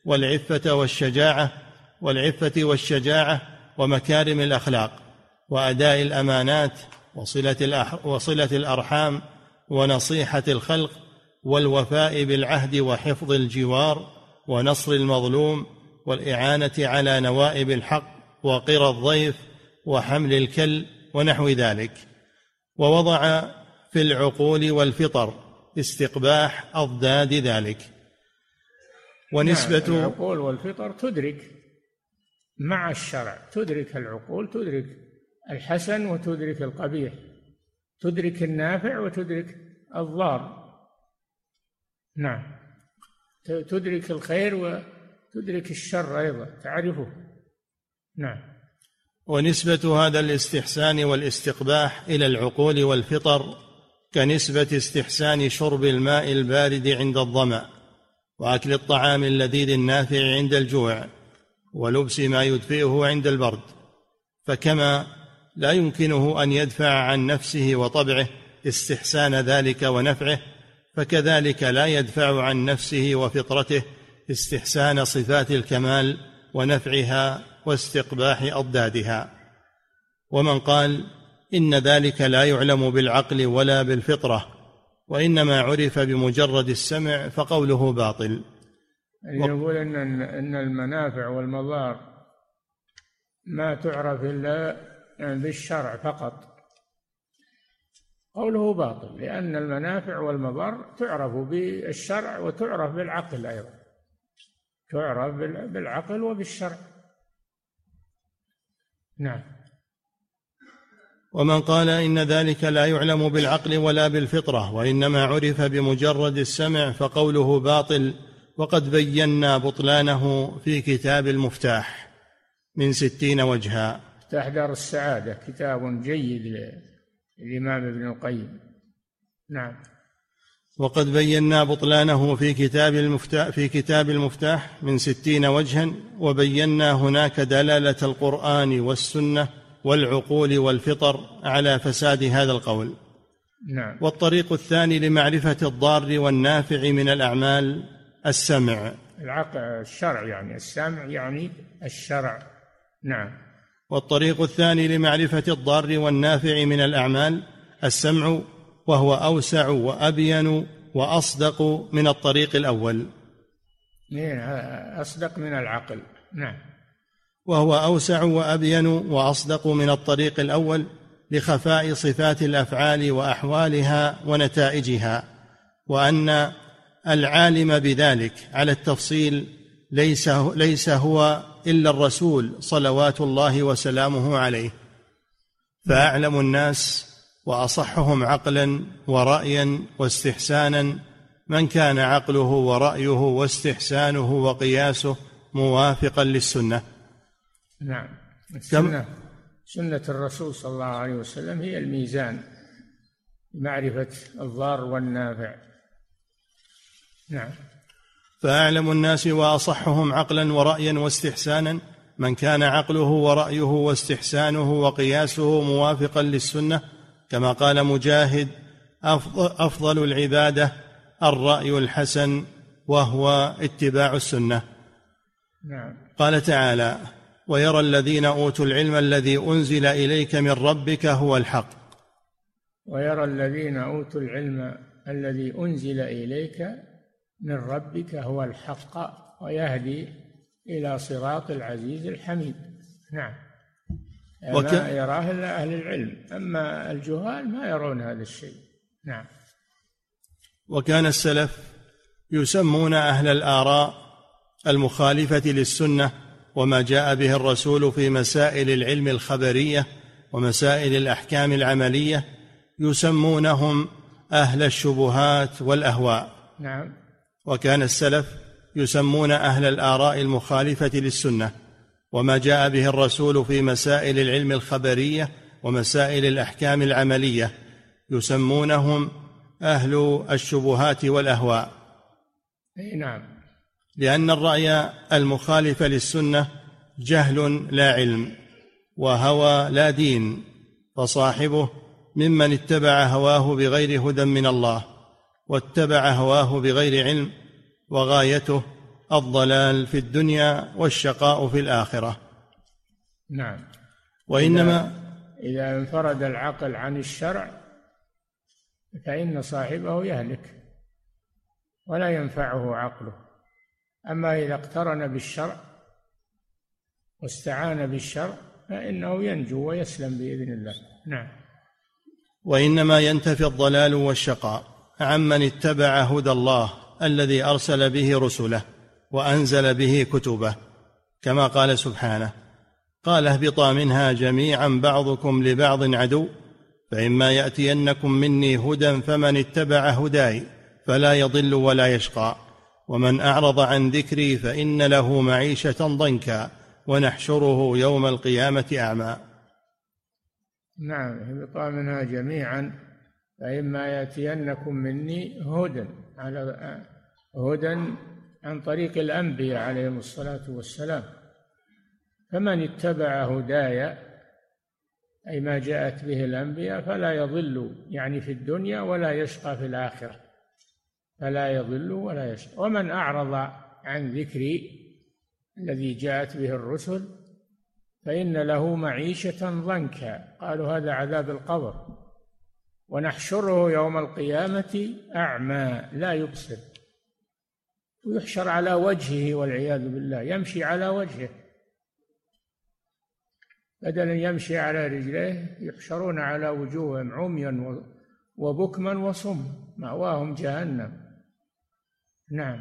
S3: والعفة والشجاعة ومكارم الأخلاق وأداء الأمانات وصلة الأرحام ونصيحة الخلق والوفاء بالعهد وحفظ الجوار ونصر المظلوم والإعانة على نوائب الحق وقرى الضيف وحمل الكل ونحو ذلك. ووضع في العقول والفطر استقباح أضداد ذلك. ونسبة
S4: العقول والفطر تدرك مع الشرع، تدرك العقول، تدرك الحسن وتدرك القبيح، تدرك النافع وتدرك الضار. نعم، تدرك الخير وتدرك الشر أيضا، تعرفه. نعم.
S3: ونسبة هذا الاستحسان والاستقباح إلى العقول والفطر كنسبة استحسان شرب الماء البارد عند الظمأ، وأكل الطعام اللذيذ النافع عند الجوع، ولبس ما يدفئه عند البرد. فكما لا يمكنه أن يدفع عن نفسه وطبعه استحسان ذلك ونفعه، فكذلك لا يدفع عن نفسه وفطرته استحسان صفات الكمال ونفعها واستقباح أضدادها. ومن قال إن ذلك لا يعلم بالعقل ولا بالفطرة وإنما عرف بمجرد السمع فقوله باطل.
S4: يقول إن المنافع والمضار ما تعرف إلا بالشرع فقط، قوله باطل، لأن المنافع والمضار تعرف بالشرع وتعرف بالعقل أيضا، تعرف بالعقل وبالشرع. نعم.
S3: ومن قال إن ذلك لا يعلم بالعقل ولا بالفطرة وإنما عرف بمجرد السمع فقوله باطل، وقد بينا بطلانه في كتاب المفتاح من 60 وجها.
S4: مفتاح دار السعادة كتاب جيد للإمام ابن القيم. نعم.
S3: وقد بينا بطلانه في كتاب المفتاح من 60 وجها، وبينا هناك دلالة القرآن والسنة والعقول والفطر على فساد هذا القول.
S4: نعم.
S3: والطريق الثاني لمعرفة الضار والنافع من الأعمال السمع.
S4: العقل الشرع يعني السمع يعني الشرع. نعم.
S3: والطريق الثاني لمعرفة الضار والنافع من الأعمال السمع، وهو أوسع وأبين وأصدق من الطريق الأول.
S4: أصدق من العقل. نعم.
S3: وهو أوسع وأبين وأصدق من الطريق الأول لخفاء صفات الأفعال وأحوالها ونتائجها، وأن العالم بذلك على التفصيل ليس هو إلا الرسول صلوات الله وسلامه عليه. فأعلم الناس وأصحهم عقلا ورأيا واستحسانا من كان عقله ورأيه واستحسانه وقياسه موافقا للسنة.
S4: نعم. سنة الرسول صلى الله عليه وسلم هي الميزان معرفة الضار والنافع. نعم.
S3: فأعلم الناس وأصحهم عقلا ورأيا واستحسانا من كان عقله ورأيه واستحسانه وقياسه موافقا للسنة، كما قال مجاهد: أفضل العبادة الرأي الحسن وهو اتباع السنة.
S4: نعم.
S3: قال تعالى: ويرى الذين أوتوا العلم الذي أنزل إليك من ربك هو الحق.
S4: ويرى الذين أوتوا العلم الذي أنزل إليك من ربك هو الحق ويهدي إلى صراط العزيز الحميد. نعم. ما يراه إلا أهل العلم، أما الجهال ما يرون هذا الشيء. نعم.
S3: وكان السلف يسمون أهل الآراء المخالفة للسنة وما جاء به الرسول في مسائل العلم الخبرية ومسائل الأحكام العملية، يسمونهم أهل الشبهات والأهواء.
S4: نعم.
S3: وكان السلف يسمون أهل الآراء المخالفة للسنة وما جاء به الرسول في مسائل العلم الخبرية ومسائل الأحكام العملية، يسمونهم أهل الشبهات والأهواء.
S4: نعم.
S3: لأن الرأي المخالف للسنة جهل لا علم، وهوى لا دين، فصاحبه ممن اتبع هواه بغير هدى من الله واتبع هواه بغير علم، وغايته الضلال في الدنيا والشقاء في الآخرة.
S4: نعم.
S3: وإنما
S4: إذا انفرد العقل عن الشرع فإن صاحبه يهلك ولا ينفعه عقله. أما إذا اقترن بالشرع واستعان بالشرع فإنه ينجو ويسلم بإذن الله. نعم.
S3: وإنما ينتفي الضلال والشقاء عمن اتبع هدى الله الذي أرسل به رسله وأنزل به كتبه، كما قال سبحانه: قال اهبطا منها جميعا بعضكم لبعض عدو، فإما يأتينكم مني هدى فمن اتبع هداي فلا يضل ولا يشقى، ومن أعرض عن ذكري فإن له معيشة ضنكا ونحشره يوم القيامة أعمى.
S4: نعم، اهبطا منها جميعا فإما يأتينكم مني هدى عن طريق الأنبياء عليهم الصلاة والسلام، فمن اتبع هداي أي ما جاءت به الأنبياء فلا يضل يعني في الدنيا ولا يشقى في الآخرة، فلا يضل ولا يشقى. ومن أعرض عن ذكري الذي جاءت به الرسل فإن له معيشة ضنكا، قالوا هذا عذاب القبر، ونحشره يوم القيامة أعمى لا يبصر، ويحشر على وجهه والعياذ بالله، يمشي على وجهه بدلا يمشي على رجليه، يحشرون على وجوههم عميا وبكما وصم، مأواهم جهنم. نعم.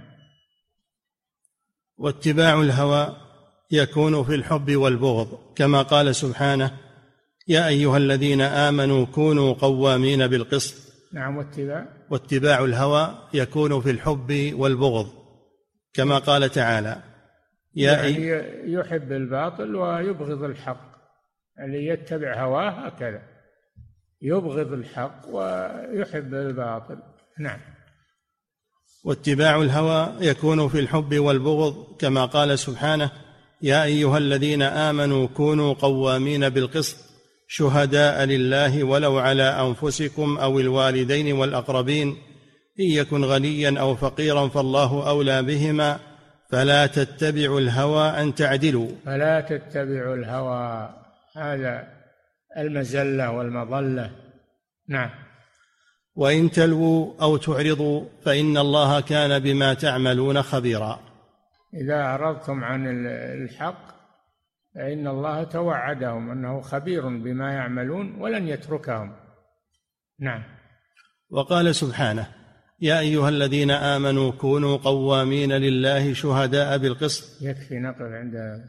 S3: واتباع الهوى يكون في الحب والبغض، كما قال سبحانه: يا أيها الذين آمنوا كونوا قوامين بالقسط.
S4: نعم.
S3: واتباع الهوى يكون في الحب والبغض، كما قال تعالى:
S4: يعني يحب الباطل ويبغض الحق، اللي يتبع هواه هكذا يبغض الحق ويحب الباطل. نعم.
S3: واتباع الهوى يكون في الحب والبغض، كما قال سبحانه: يا أيها الذين آمنوا كونوا قوامين بالقسط شهداء لله ولو على أنفسكم أو الوالدين والأقربين إن يكن غنيا أو فقيرا فالله أولى بهما فلا تتبعوا الهوى أن تعدلوا.
S4: فلا تتبعوا الهوى، هذا المزلة والمضلة. نعم.
S3: وإن تلووا أو تعرضوا فإن الله كان بما تعملون خبيرا.
S4: إذا أعرضتم عن الحق فإن الله توعدهم أنه خبير بما يعملون ولن يتركهم. نعم.
S3: وقال سبحانه: يا أيها الذين آمنوا كونوا قوامين لله شهداء بالقسط.
S4: يكفي نقل عند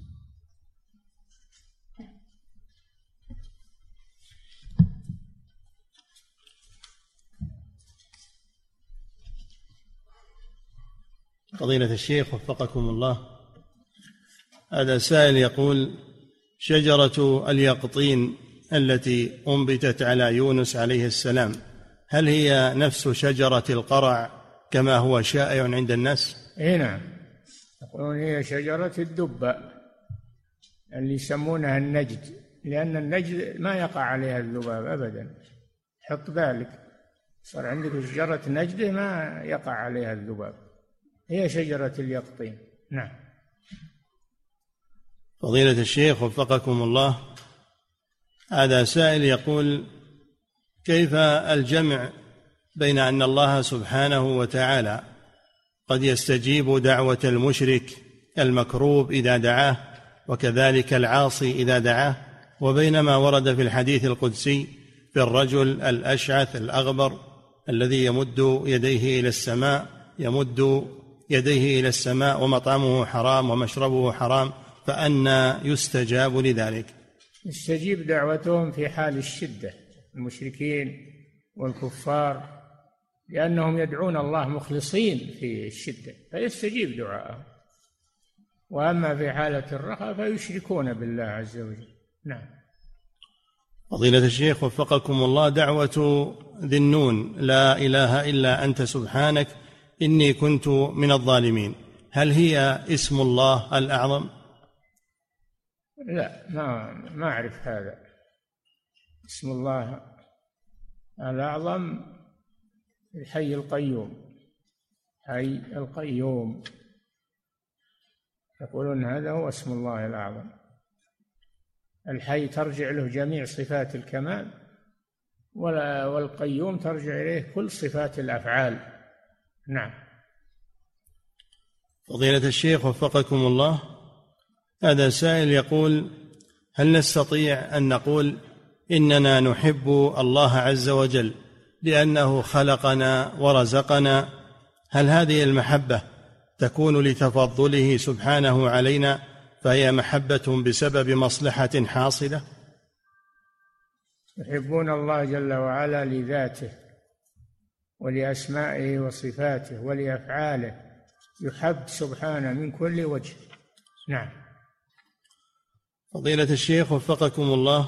S3: فضيلة الشيخ وفقكم الله، هذا سائل يقول: شجرة اليقطين التي أنبتت على يونس عليه السلام هل هي نفس شجرة القرع كما هو شائع عند الناس؟
S4: نعم، يقولون هي شجرة الدبة اللي يسمونها النجد، لأن النجد ما يقع عليها الذباب أبدا، حط ذلك، صار عندك شجرة نجد ما يقع عليها الذباب، هي شجرة اليقطين. نعم.
S3: فضيلة الشيخ وفقكم الله، هذا سائل يقول: كيف الجمع بين أن الله سبحانه وتعالى قد يستجيب دعوة المشرك المكروب إذا دعاه وكذلك العاصي إذا دعاه، وبين ما ورد في الحديث القدسي في الرجل الأشعث الأغبر الذي يمد يديه إلى السماء ومطعمه حرام ومشربه حرام، فأنى يستجاب لذلك؟
S4: يستجيب دعوتهم في حال الشدة، المشركين والكفار، لأنهم يدعون الله مخلصين في الشدة فيستجيب دعاءهم، وأما في حالة الرخاء فيشركون بالله عز وجل. نعم.
S3: فضيلة الشيخ وفقكم الله، دعوة ذي النون لا إله إلا أنت سبحانك إني كنت من الظالمين، هل هي اسم الله الأعظم؟
S4: لا، ما أعرف هذا. اسم الله الأعظم الحي القيوم، حي القيوم، يقولون هذا هو اسم الله الأعظم. الحي ترجع له جميع صفات الكمال، والقيوم ترجع إليه كل صفات الأفعال. نعم.
S3: فضيلة الشيخ وفقكم الله، هذا سائل يقول: هل نستطيع أن نقول إننا نحب الله عز وجل لأنه خلقنا ورزقنا؟ هل هذه المحبة تكون لتفضله سبحانه علينا فهي محبة بسبب مصلحة حاصلة؟
S4: يحبون الله جل وعلا لذاته ولأسمائه وصفاته ولأفعاله، يحب سبحانه من كل وجه. نعم.
S3: فضيلة الشيخ وفقكم الله،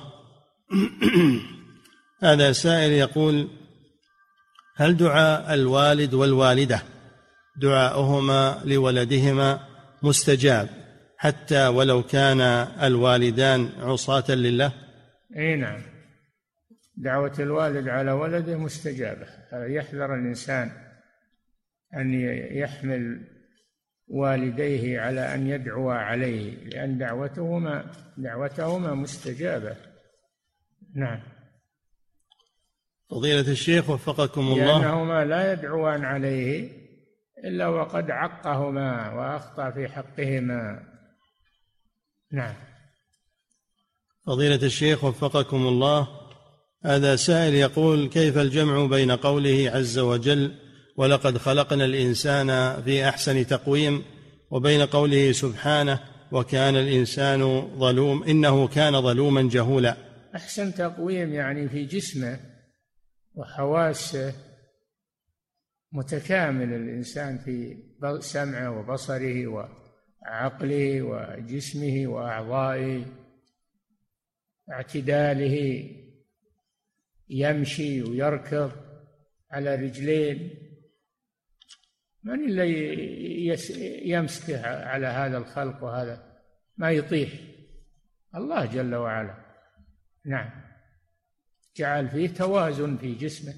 S3: هذا سائل يقول: هل دعاء الوالد والوالدة دعاؤهما لولدهما مستجاب حتى ولو كان الوالدان عصاة لله؟
S4: اي نعم، دعوة الوالد على ولده مستجابة. يحذر الإنسان أن يحمل والديه على أن يدعو عليه، لأن دعوتهما مستجابة. نعم.
S3: فضيلة الشيخ وفقكم الله،
S4: لأنهما لا يدعوان عليه إلا وقد عقهما وأخطأ في حقهما. نعم.
S3: فضيلة الشيخ وفقكم الله، هذا سائل يقول: كيف الجمع بين قوله عز وجل ولقد خلقنا الإنسان في أحسن تقويم وبين قوله سبحانه وكان الإنسان إنه كان ظلوما جهولا؟
S4: أحسن تقويم يعني في جسمه وحواسه، متكامل الإنسان في سمعه وبصره وعقله وجسمه وأعضائه، اعتداله، يمشي ويركض على رجلين. من اللي يمسكه على هذا الخلق وهذا ما يطيح؟ الله جل وعلا. نعم. جعل فيه توازن في جسمه،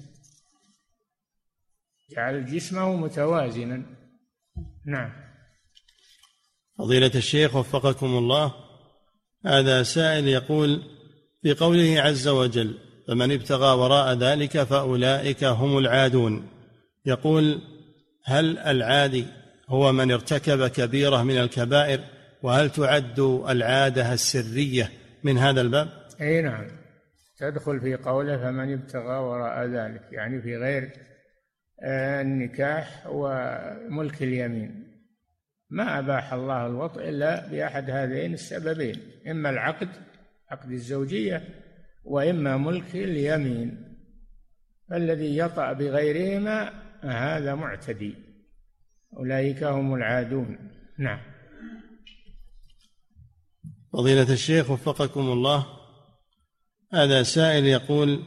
S4: جعل جسمه متوازنا. نعم.
S3: فضيلة الشيخ وفقكم الله، هذا سائل يقول: في قوله عز وجل فمن ابتغى وراء ذلك فأولئك هم العادون، يقول: هل العادي هو من ارتكب كبيرة من الكبائر؟ وهل تعد العادة السرية من هذا الباب؟
S4: أي نعم، تدخل في قوله فمن ابتغى وراء ذلك، يعني في غير النكاح وملك اليمين. ما أباح الله الوطء إلا بأحد هذين السببين: إما العقد، عقد الزوجية، وإما ملك اليمين. فالذي يطأ بغيرهما هذا معتدي، أولئك هم العادون. نعم.
S3: فضيلة الشيخ وفقكم الله، هذا سائل يقول: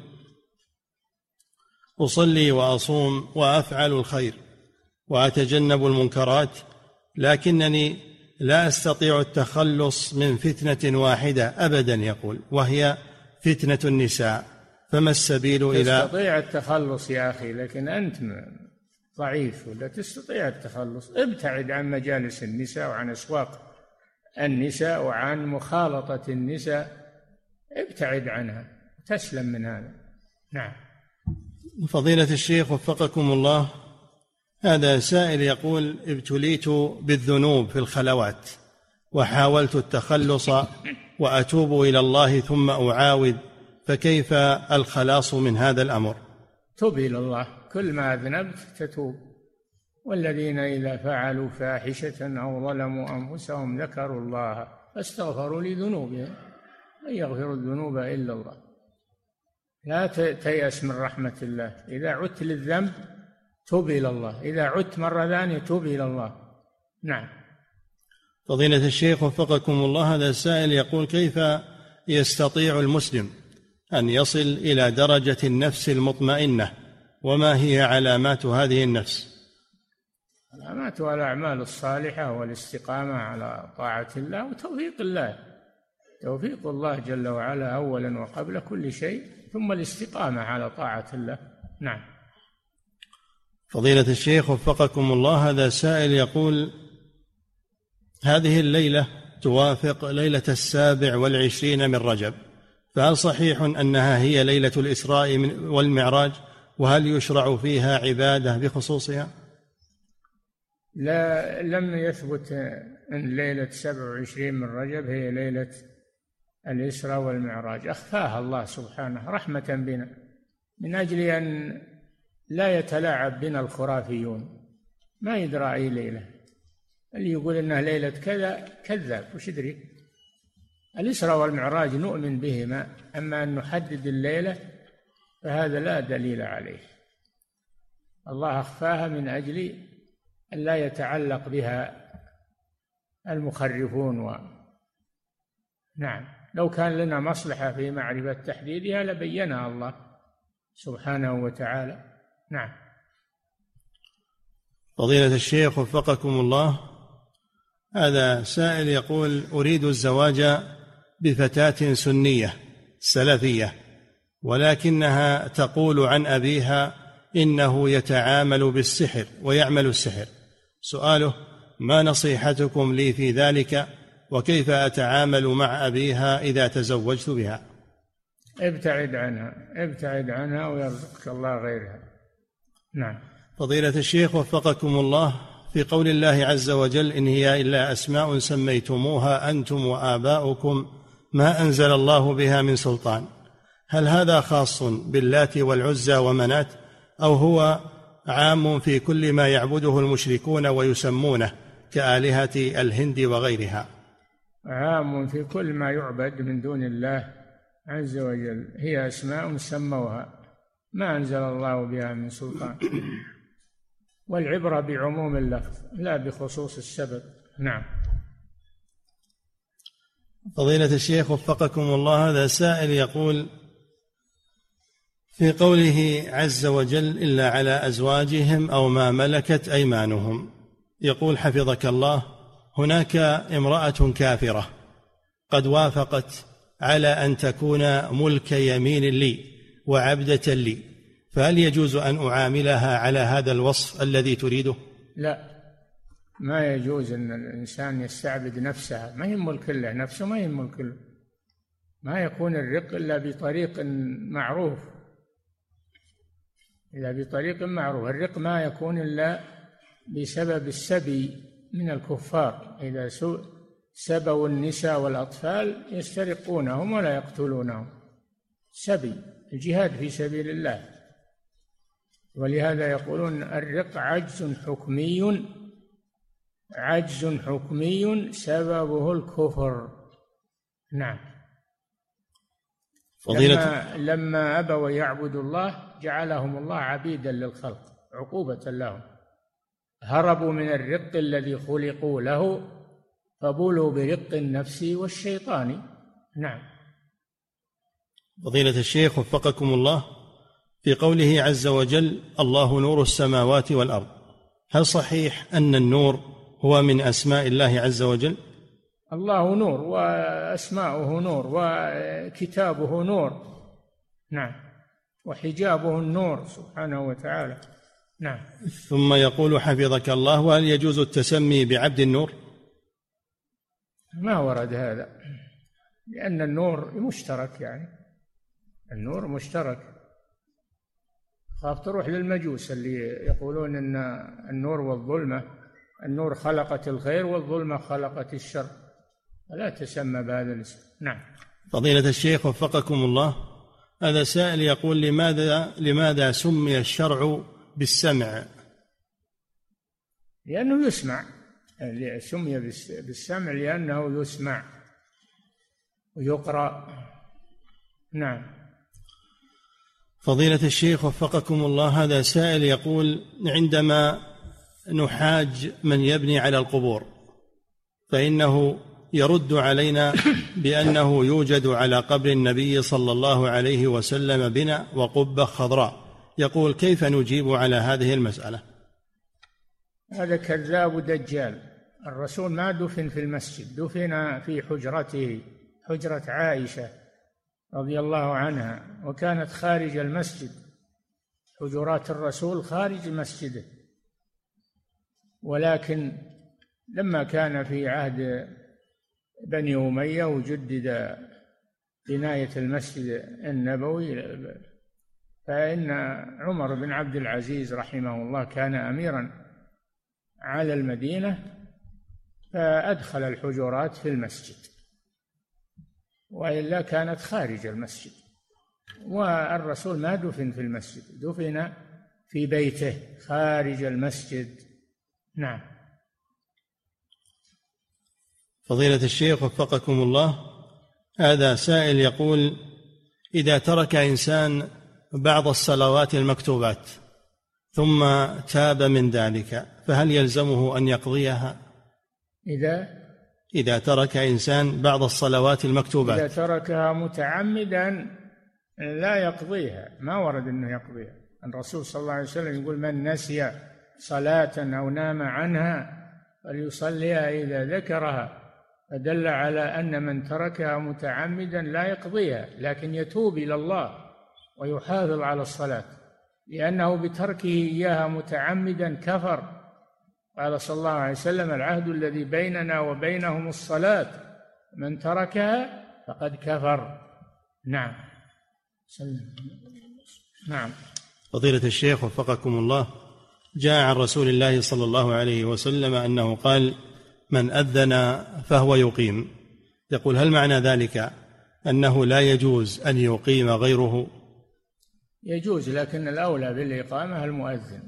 S3: أصلي وأصوم وأفعل الخير وأتجنب المنكرات، لكنني لا أستطيع التخلص من فتنة واحدة أبدا، يقول، وهي فتنة النساء، فما السبيل إلى؟
S4: تستطيع التخلص يا أخي، لكن أنت ضعيف ولا تستطيع التخلص. ابتعد عن مجالس النساء وعن أسواق النساء وعن مخالطة النساء، ابتعد عنها تسلم من هذا. نعم.
S3: فضيلة الشيخ وفقكم الله، هذا سائل يقول: ابتليت بالذنوب في الخلوات وحاولت التخلص وأتوب إلى الله ثم أعاود، فكيف الخلاص من هذا الأمر؟
S4: تب إلى الله، كل ما أذنبت تتوب. والذين إذا فعلوا فاحشة أو ظلموا أنفسهم ذكروا الله فاستغفروا لذنوبهم، من يغفر الذنوب إلا الله. لا تيأس من رحمة الله. إذا عدت للذنب تب إلى الله، إذا عدت مرة ثانية تب إلى الله. نعم.
S3: فضيلة الشيخ وفقكم الله، هذا السائل يقول: كيف يستطيع المسلم أن يصل إلى درجة النفس المطمئنة، وما هي علامات هذه النفس؟
S4: علاماتها الأعمال الصالحة والاستقامة على طاعة الله وتوفيق الله، توفيق الله جل وعلا أولا وقبل كل شيء، ثم الاستقامة على طاعة الله. نعم.
S3: فضيلة الشيخ وفقكم الله، هذا سائل يقول: هذه الليلة توافق ليلة 27 من رجب، فهل صحيح أنها هي ليلة الإسراء والمعراج؟ وهل يشرع فيها عبادة بخصوصها؟
S4: لا، لم يثبت أن ليلة 27 من رجب هي ليلة الإسراء والمعراج، أخفاها الله سبحانه رحمة بنا، من أجل أن لا يتلاعب بنا الخرافيون، ما يدرى أي ليلة. اللي يقول إنها ليلة كذا كذاب، وش يدري؟ الإسراء والمعراج نؤمن بهما، أما أن نحدد الليلة فهذا لا دليل عليه. الله أخفاها من أجل أن لا يتعلق بها المخرفون نعم، لو كان لنا مصلحة في معرفة تحديدها لبينها الله سبحانه وتعالى. نعم.
S3: فضيلة الشيخ وفقكم الله، هذا سائل يقول: أريد الزواج بفتاة سنية سلفية، ولكنها تقول عن أبيها إنه يتعامل بالسحر ويعمل السحر. سؤاله: ما نصيحتكم لي في ذلك، وكيف أتعامل مع أبيها إذا تزوجت بها؟
S4: ابتعد عنها ويرزقك الله غيرها. نعم.
S3: فضيلة الشيخ وفقكم الله، في قول الله عز وجل: إن هي إلا أسماء سميتموها أنتم وآباؤكم ما أنزل الله بها من سلطان، هل هذا خاص باللات والعزى ومنات، أو هو عام في كل ما يعبده المشركون ويسمونه كآلهة الهند وغيرها؟
S4: عام في كل ما يعبد من دون الله عز وجل، هي أسماء سموها ما أنزل الله بها من سلطان، والعبرة بعموم اللفظ لا بخصوص السبب. نعم.
S3: فضيلة الشيخ وفقكم الله، هذا سائل يقول: في قوله عز وجل: إلا على أزواجهم أو ما ملكت أيمانهم، يقول حفظك الله: هناك امرأة كافرة قد وافقت على أن تكون ملك يمين لي وعبدة لي، فهل يجوز أن أعاملها على هذا الوصف الذي تريده؟
S4: لا، ما يجوز أن الإنسان يستعبد نفسها، ما هي ملك له، نفسه ما هي ملك له. ما يكون الرق إلا بطريق معروف، الرق ما يكون إلا بسبب السبي من الكفار، إذا سبوا النساء والأطفال يسترقونهم ولا يقتلونهم، سبي، الجهاد في سبيل الله. ولهذا يقولون الرق عجز حكمي سببه الكفر. نعم. لما أبوا يعبدوا الله جعلهم الله عبيدا للخلق عقوبة لهم، هربوا من الرق الذي خلقوا له فبولوا برق النفس والشيطان. نعم.
S3: فضيلة الشيخ وفقكم الله، في قوله عز وجل: الله نور السماوات والأرض، هل صحيح أن النور هو من أسماء الله عز وجل؟
S4: الله نور وأسماؤه نور وكتابه نور. نعم. وحجابه النور سبحانه وتعالى. نعم.
S3: ثم يقول حفظك الله: وهل يجوز التسمي بعبد النور؟
S4: ما ورد هذا، لأن النور مشترك، النور مشترك. خاف تروح للمجوس اللي يقولون أن النور والظلمة، النور خلقت الخير والظلمة خلقت الشر، فلا تسمى بهذا الاسم. نعم.
S3: فضيلة الشيخ وفقكم الله، هذا سائل يقول: لماذا سمي الشرع بالسمع؟
S4: لأنه يسمع، سمي بالسمع لأنه يسمع ويقرأ. نعم.
S3: فضيلة الشيخ وفقكم الله، هذا سائل يقول: عندما نحاج من يبني على القبور فإنه يرد علينا بأنه يوجد على قبر النبي صلى الله عليه وسلم بناء وقبة خضراء، يقول: كيف نجيب على هذه المسألة؟
S4: هذا كذاب دجال. الرسول ما دفن في المسجد، دفن في حجرته، حجرة عائشة رضي الله عنها، وكانت خارج المسجد، حجرات الرسول خارج مسجده. ولكن لما كان في عهد بني أمية وجدد بناية المسجد النبوي، فإن عمر بن عبد العزيز رحمه الله كان أميرا على المدينة، فأدخل الحجرات في المسجد، وإلا كانت خارج المسجد. والرسول ما دفن في المسجد، دفن في بيته خارج المسجد. نعم.
S3: فضيلة الشيخ وفقكم الله، هذا سائل يقول: إذا ترك إنسان بعض الصلوات المكتوبات ثم تاب من ذلك فهل يلزمه أن يقضيها؟ إذا ترك إنسان بعض الصلوات المكتوبات،
S4: إذا تركها متعمدا لا يقضيها، ما ورد أنه يقضيها. الرسول صلى الله عليه وسلم يقول: من نسي صلاة أو نام عنها فليصليها إذا ذكرها، فدل على أن من تركها متعمدا لا يقضيها، لكن يتوب إلى الله ويحافظ على الصلاة، لأنه بتركه إياها متعمدا كفر. قال صلى الله عليه وسلم: العهد الذي بيننا وبينهم الصلاة، من تركها فقد كفر. نعم. نعم.
S3: فضيلة الشيخ وفقكم الله، جاء عن رسول الله صلى الله عليه وسلم أنه قال: من أذن فهو يقيم. يقول: هل معنى ذلك أنه لا يجوز أن يقيم غيره؟
S4: يجوز، لكن الأولى بالإقامة المؤذن،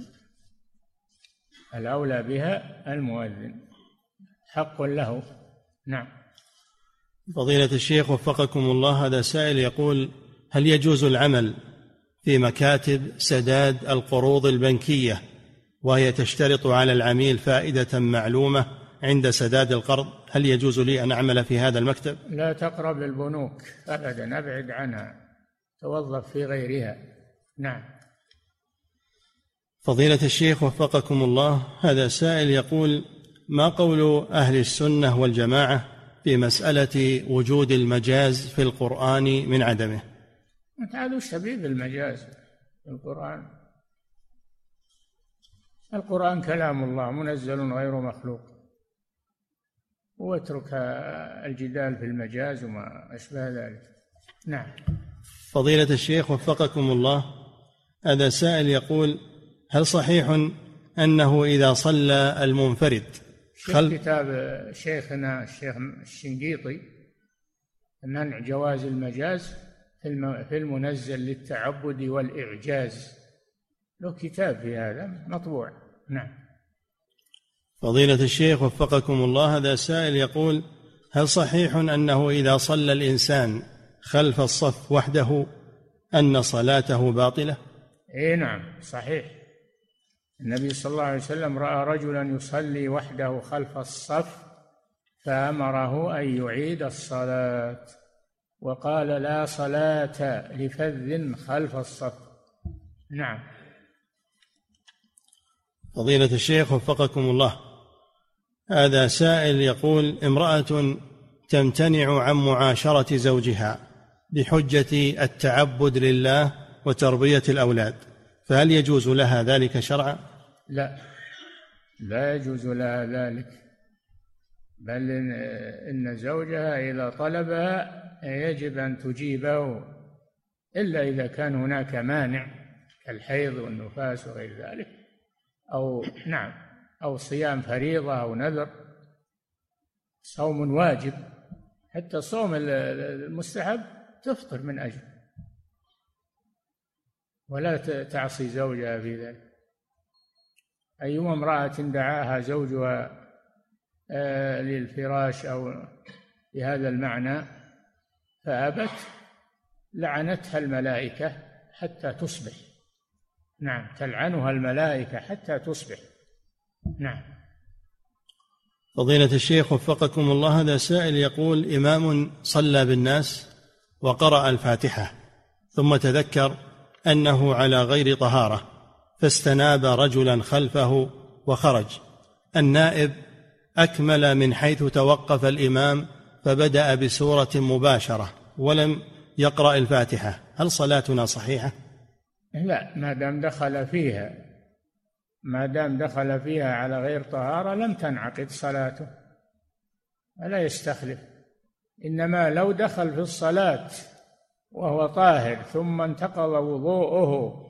S4: الأولى بها المؤذن، حق له. نعم.
S3: فضيلة الشيخ وفقكم الله، هذا سائل يقول: هل يجوز العمل في مكاتب سداد القروض البنكية وهي تشترط على العميل فائدة معلومة عند سداد القرض؟ هل يجوز لي أن أعمل في هذا المكتب؟
S4: لا تقرب البنوك أبدا، أبعد عنها، توظف في غيرها. نعم.
S3: فضيلة الشيخ وفقكم الله، هذا سائل يقول: ما قول أهل السنة والجماعة في مسألة وجود المجاز في القرآن من عدمه؟
S4: هذا سبيل المجاز في القرآن. القرآن كلام الله منزل غير مخلوق، واترك الجدال في المجاز وما أشبه ذلك. نعم.
S3: فضيلة الشيخ وفقكم الله، هذا سائل يقول: هل صحيح أنه إذا صلى المنفرد
S4: كتاب شيخنا الشيخ الشنقيطي منع جواز المجاز في المنزل للتعبد والإعجاز، له كتاب في هذا مطبوع. نعم.
S3: فضيلة الشيخ وفقكم الله، هذا سائل يقول: هل صحيح أنه إذا صلى الإنسان خلف الصف وحده أن صلاته باطلة؟
S4: نعم صحيح. النبي صلى الله عليه وسلم رأى رجلا يصلي وحده خلف الصف فأمره أن يعيد الصلاة، وقال: لا صلاة لفذ خلف الصف. نعم.
S3: فضيلة الشيخ وفقكم الله، هذا سائل يقول: امرأة تمتنع عن معاشرة زوجها بحجة التعبد لله وتربية الأولاد، فهل يجوز لها ذلك شرعا؟
S4: لا يجوز لها ذلك، بل إن زوجها إذا طلبها يجب أن تجيبه، إلا إذا كان هناك مانع كالحيض والنفاس وغير ذلك، أو صيام فريضة أو نذر، صوم واجب. حتى صوم المستحب تفطر من أجل، ولا تعصي زوجها في ذلك. أيما امرأة دعاها زوجها للفراش أو بهذا المعنى فأبت لعنتها الملائكة حتى تصبح. نعم، تلعنها الملائكة حتى تصبح. نعم.
S3: فضيلة الشيخ وفقكم الله، هذا سائل يقول: إمام صلى بالناس وقرأ الفاتحة ثم تذكر أنه على غير طهارة فاستناب رجلا خلفه وخرج، النائب أكمل من حيث توقف الإمام فبدأ بسورة مباشرة ولم يقرأ الفاتحة، هل صلاتنا صحيحة؟
S4: لا، ما دام دخل فيها على غير طهارة لم تنعقد صلاته، ولا يستخلف. إنما لو دخل في الصلاة وهو طاهر ثم انتقض وضوءه،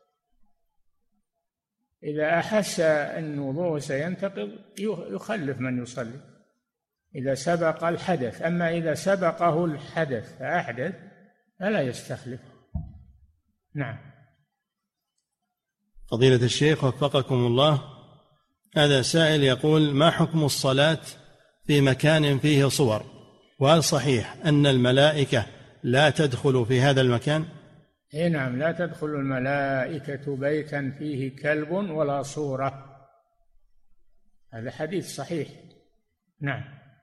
S4: إذا أحس أن وضوءه سينتقض يخلف من يصلي إذا سبق الحدث. أما إذا سبقه الحدث فأحدث فلا يستخلف. نعم.
S3: فضيلة الشيخ وفقكم الله، هذا سائل يقول: ما حكم الصلاة في مكان فيه صور، وهل صحيح أن الملائكة لا تدخل في هذا المكان؟
S4: نعم، لا تدخل الملائكة بيتا فيه كلب ولا صورة، هذا حديث صحيح. نعم.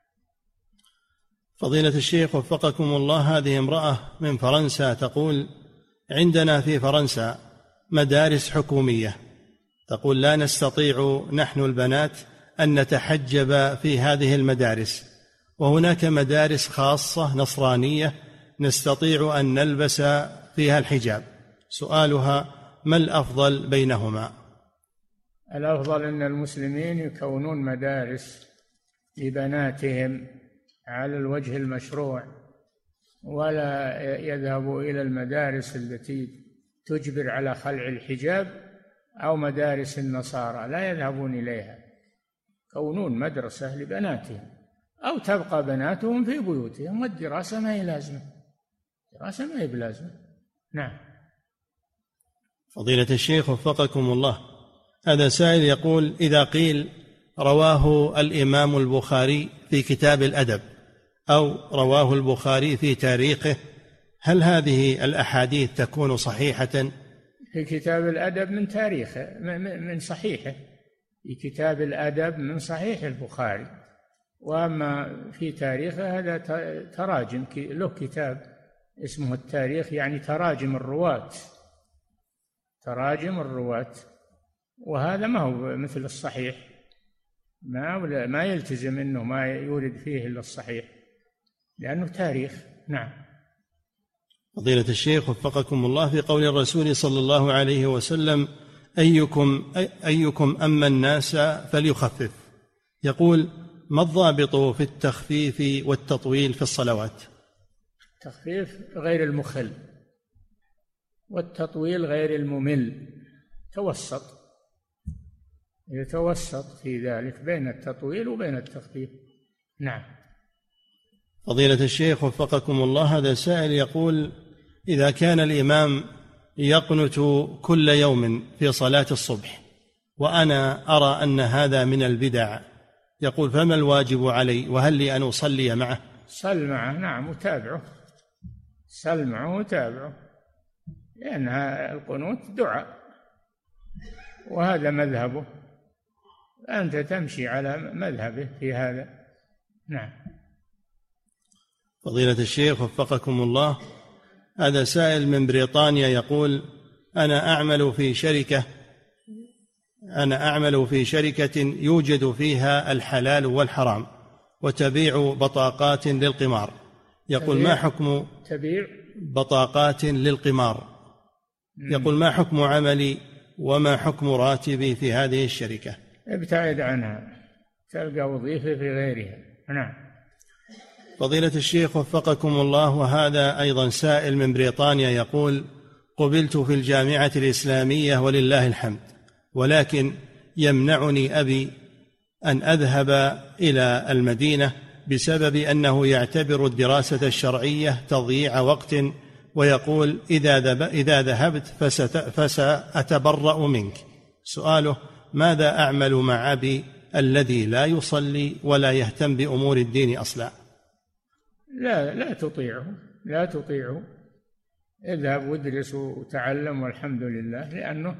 S3: فضيلة الشيخ وفقكم الله، هذه امرأة من فرنسا تقول: عندنا في فرنسا مدارس حكومية، تقول لا نستطيع نحن البنات أن نتحجب في هذه المدارس، وهناك مدارس خاصة نصرانية نستطيع أن نلبس فيها الحجاب. سؤالها: ما الأفضل بينهما؟
S4: الأفضل أن المسلمين يكونون مدارس لبناتهم على الوجه المشروع، ولا يذهبوا إلى المدارس التي تجبر على خلع الحجاب أو مدارس النصارى، لا يذهبون إليها، كونون مدرسة لبناتهم، أو تبقى بناتهم في بيوتهم، والدراسة ما هي لازمة، دراسة ما هي بلازمة. نعم.
S3: فضيلة الشيخ وفقكم الله، هذا سائل يقول: إذا قيل رواه الإمام البخاري في كتاب الأدب أو رواه البخاري في تاريخه، هل هذه الأحاديث تكون صحيحة؟
S4: في كتاب الأدب من تاريخه، من صحيحه، في كتاب الأدب من صحيح البخاري، وأما في تاريخه هذا تراجم، له كتاب اسمه التاريخ، يعني تراجم الرواة، تراجم الرواة، وهذا ما هو مثل الصحيح، ما يلتزم انه ما يورد فيه الا الصحيح، لانه تاريخ. نعم.
S3: فضيلة الشيخ وفقكم الله، في قول الرسول صلى الله عليه وسلم: أيكم أما الناس فليخفف، يقول: ما الضابط في التخفيف والتطويل في الصلوات؟
S4: التخفيف غير المخل، والتطويل غير الممل، توسط، يتوسط في ذلك بين التطويل وبين التخفيف. نعم.
S3: فضيلة الشيخ وفقكم الله، هذا سائل يقول: إذا كان الإمام يقنت كل يوم في صلاة الصبح وأنا أرى أن هذا من البدع، يقول: فما الواجب علي، وهل لي أن أصلي معه؟
S4: صل معه، نعم، وتابعه، صل معه وتابعه، لأن القنوت دعاء، وهذا مذهبه، أنت تمشي على مذهبه في هذا. نعم.
S3: فضيلة الشيخ وفقكم الله، هذا سائل من بريطانيا يقول: أنا أعمل في شركة يوجد فيها الحلال والحرام، وتبيع بطاقات للقمار، يقول: ما حكم
S4: تبيع
S3: بطاقات للقمار، يقول: ما حكم عملي وما حكم راتبي في هذه الشركة؟
S4: ابتعد عنها، تلقى وظيفة في غيرها. نعم.
S3: فضيلة الشيخ وفقكم الله، وهذا أيضا سائل من بريطانيا يقول: قبلت في الجامعة الإسلامية ولله الحمد، ولكن يمنعني أبي أن أذهب إلى المدينة بسبب أنه يعتبر الدراسة الشرعية تضييع وقت، ويقول: إذا ذهبت فسأتبرأ منك. سؤاله: ماذا أعمل مع أبي الذي لا يصلي ولا يهتم بأمور الدين أصلا؟
S4: لا تطيعه، اذهب وادرس وتعلم، والحمد لله، لأنه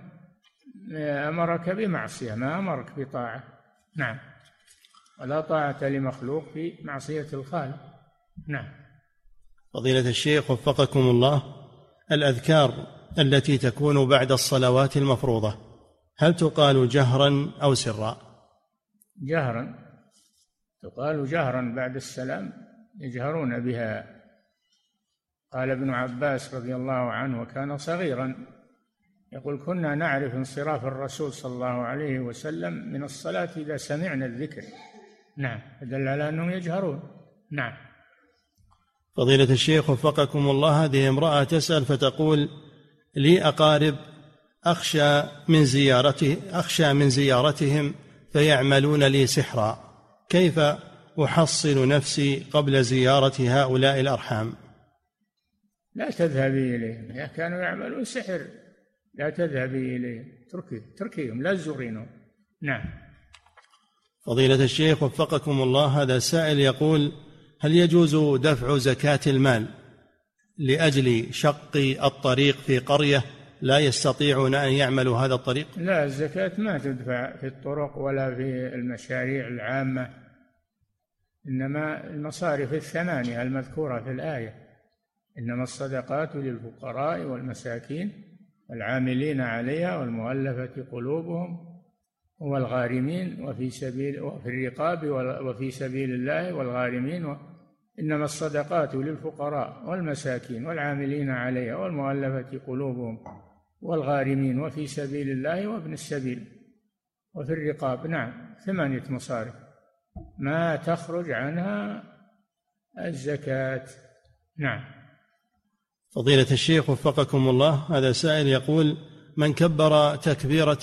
S4: أمرك بمعصية، ما أمرك بطاعة. نعم. ولا طاعة لمخلوق في معصية الخالق. نعم.
S3: فضيلة الشيخ وفقكم الله، الأذكار التي تكون بعد الصلوات المفروضة هل تقال جهرا أو سرا؟
S4: جهرا، تقال جهرا بعد السلام، يجهرون بها. قال ابن عباس رضي الله عنه وكان صغيرا يقول: كنا نعرف انصراف الرسول صلى الله عليه وسلم من الصلاة إذا سمعنا الذكر. نعم، دل على أنهم يجهرون. نعم.
S3: فضيلة الشيخ وفقكم الله، هذه امرأة تسأل فتقول: لي أقارب أخشى من زيارتهم فيعملون لي سحرا، كيف أحصن نفسي قبل زيارة هؤلاء الأرحام؟
S4: لا تذهبي إليهم، إذا كانوا يعملون سحر لا تذهبي إليهم، تركيهم، لا تزورينهم. نعم.
S3: فضيلة الشيخ وفقكم الله، هذا سائل يقول: هل يجوز دفع زكاة المال لأجل شق الطريق في قرية لا يستطيعون أن يعملوا هذا الطريق؟
S4: لا، الزكاة ما تدفع في الطرق ولا في المشاريع العامة، إنما المصارف الثمانية المذكورة في الآية: إنما الصدقات للفقراء والمساكين والعاملين عليها والمؤلفة قلوبهم والغارمين وفي الرقاب وفي سبيل الله والغارمين إنما الصدقات للفقراء والمساكين والعاملين عليها والمؤلفة قلوبهم والغارمين وفي سبيل الله وابن السبيل وفي الرقاب. نعم، 8 مصارف ما تخرج عنها الزكاة. نعم.
S3: فضيلة الشيخ وفقكم الله، هذا سائل يقول: من كبر تكبيرة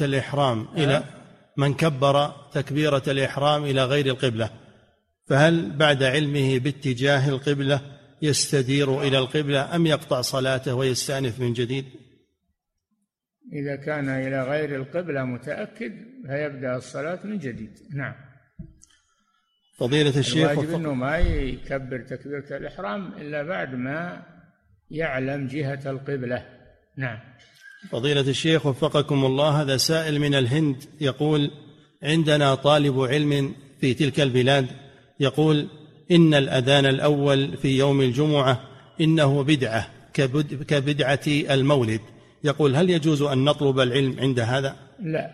S3: الإحرام إلى غير القبلة، فهل بعد علمه باتجاه القبلة يستدير إلى القبلة أم يقطع صلاته ويستأنف من جديد؟
S4: إذا كان إلى غير القبلة متأكد فيبدأ الصلاة من جديد. نعم.
S3: فضيلة الشيخ
S4: الواجب أنه ما يكبر تكبيرة الإحرام إلا بعد ما يعلم جهة القبلة. نعم.
S3: فضيلة الشيخ وفقكم الله، هذا سائل من الهند يقول: عندنا طالب علم في تلك البلاد يقول إن الأذان الأول في يوم الجمعة إنه بدعة كبدعة المولد، يقول: هل يجوز أن نطلب العلم عند هذا؟
S4: لا،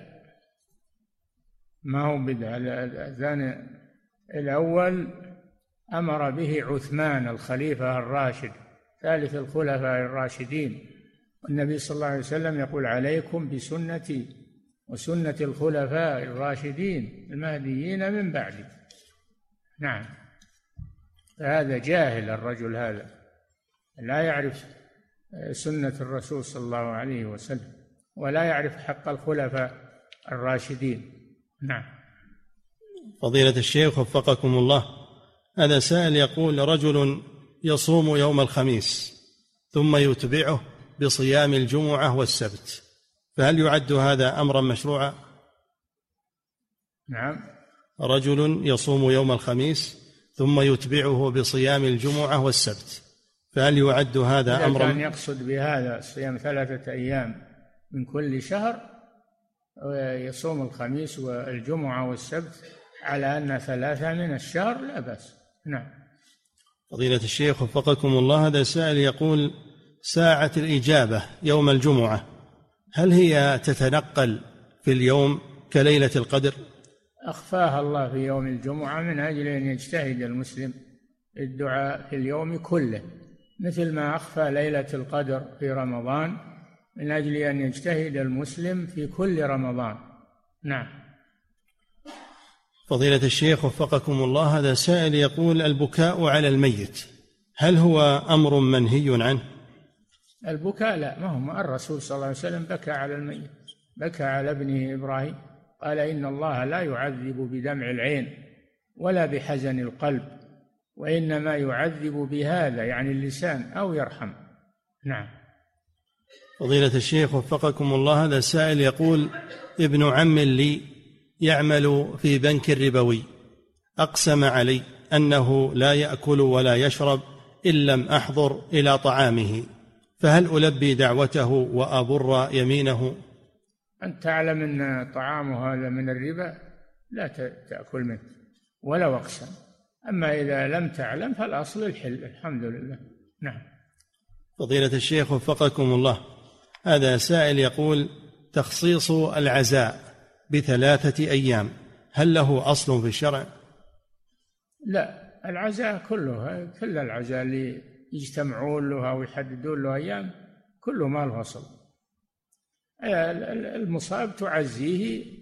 S4: ما هو بدعة. الأذان الأول أمر به عثمان الخليفة الراشد ثالث الخلفاء الراشدين، والنبي صلى الله عليه وسلم يقول: عليكم بسنتي وسنة الخلفاء الراشدين المهديين من بعدي. نعم. فهذا جاهل الرجل هذا، لا يعرف سنة الرسول صلى الله عليه وسلم ولا يعرف حق الخلفاء الراشدين. نعم.
S3: فضيلة الشيخ وفقكم الله، هذا سائل يقول: رجل يصوم يوم الخميس ثم يتبعه بصيام الجمعة والسبت، فهل يعد هذا أمرا مشروعا؟
S4: نعم.
S3: رجل يصوم يوم الخميس ثم يتبعه بصيام الجمعة والسبت، فهل يعد هذا أمرا؟
S4: إذا كان يقصد بهذا صيام 3 أيام من كل شهر ويصوم الخميس والجمعة والسبت على أن 3 من الشهر لا بأس. نعم.
S3: فضيلة الشيخ وفقكم الله، هذا سائل يقول: ساعة الإجابة يوم الجمعة هل هي تتنقل في اليوم كليلة القدر؟
S4: أخفاها الله في يوم الجمعة من أجل أن يجتهد المسلم الدعاء في اليوم كله، مثل ما أخفى ليلة القدر في رمضان من أجل أن يجتهد المسلم في كل رمضان. نعم.
S3: فضيلة الشيخ وفقكم الله، هذا سائل يقول: البكاء على الميت هل هو أمر منهي عنه؟
S4: البكاء لا، ما هو الرسول صلى الله عليه وسلم بكى على الميت، بكى على ابنه إبراهيم، قال: إن الله لا يعذب بدمع العين ولا بحزن القلب، وإنما يعذب بهذا يعني اللسان أو يرحم. نعم.
S3: فضيلة الشيخ وفقكم الله، هذا سائل يقول: ابن عم لي يعمل في بنك ربوي، أقسم علي أنه لا يأكل ولا يشرب إن لم أحضر إلى طعامه، فهل ألبي دعوته وأبر يمينه؟
S4: أنت تعلم أن طعامه هذا من الربا لا تأكل منه ولو أقسم، أما إذا لم تعلم فالأصل الحل. الحمد لله. نعم.
S3: فضيلة الشيخ وفقكم الله، هذا سائل يقول: تخصيص العزاء ب3 أيام هل له أصل في الشرع؟
S4: لا، العزاء كله، كل العزاء اللي يجتمعون له أو يحددون له أيام كله ما له أصل. المصاب تعزيه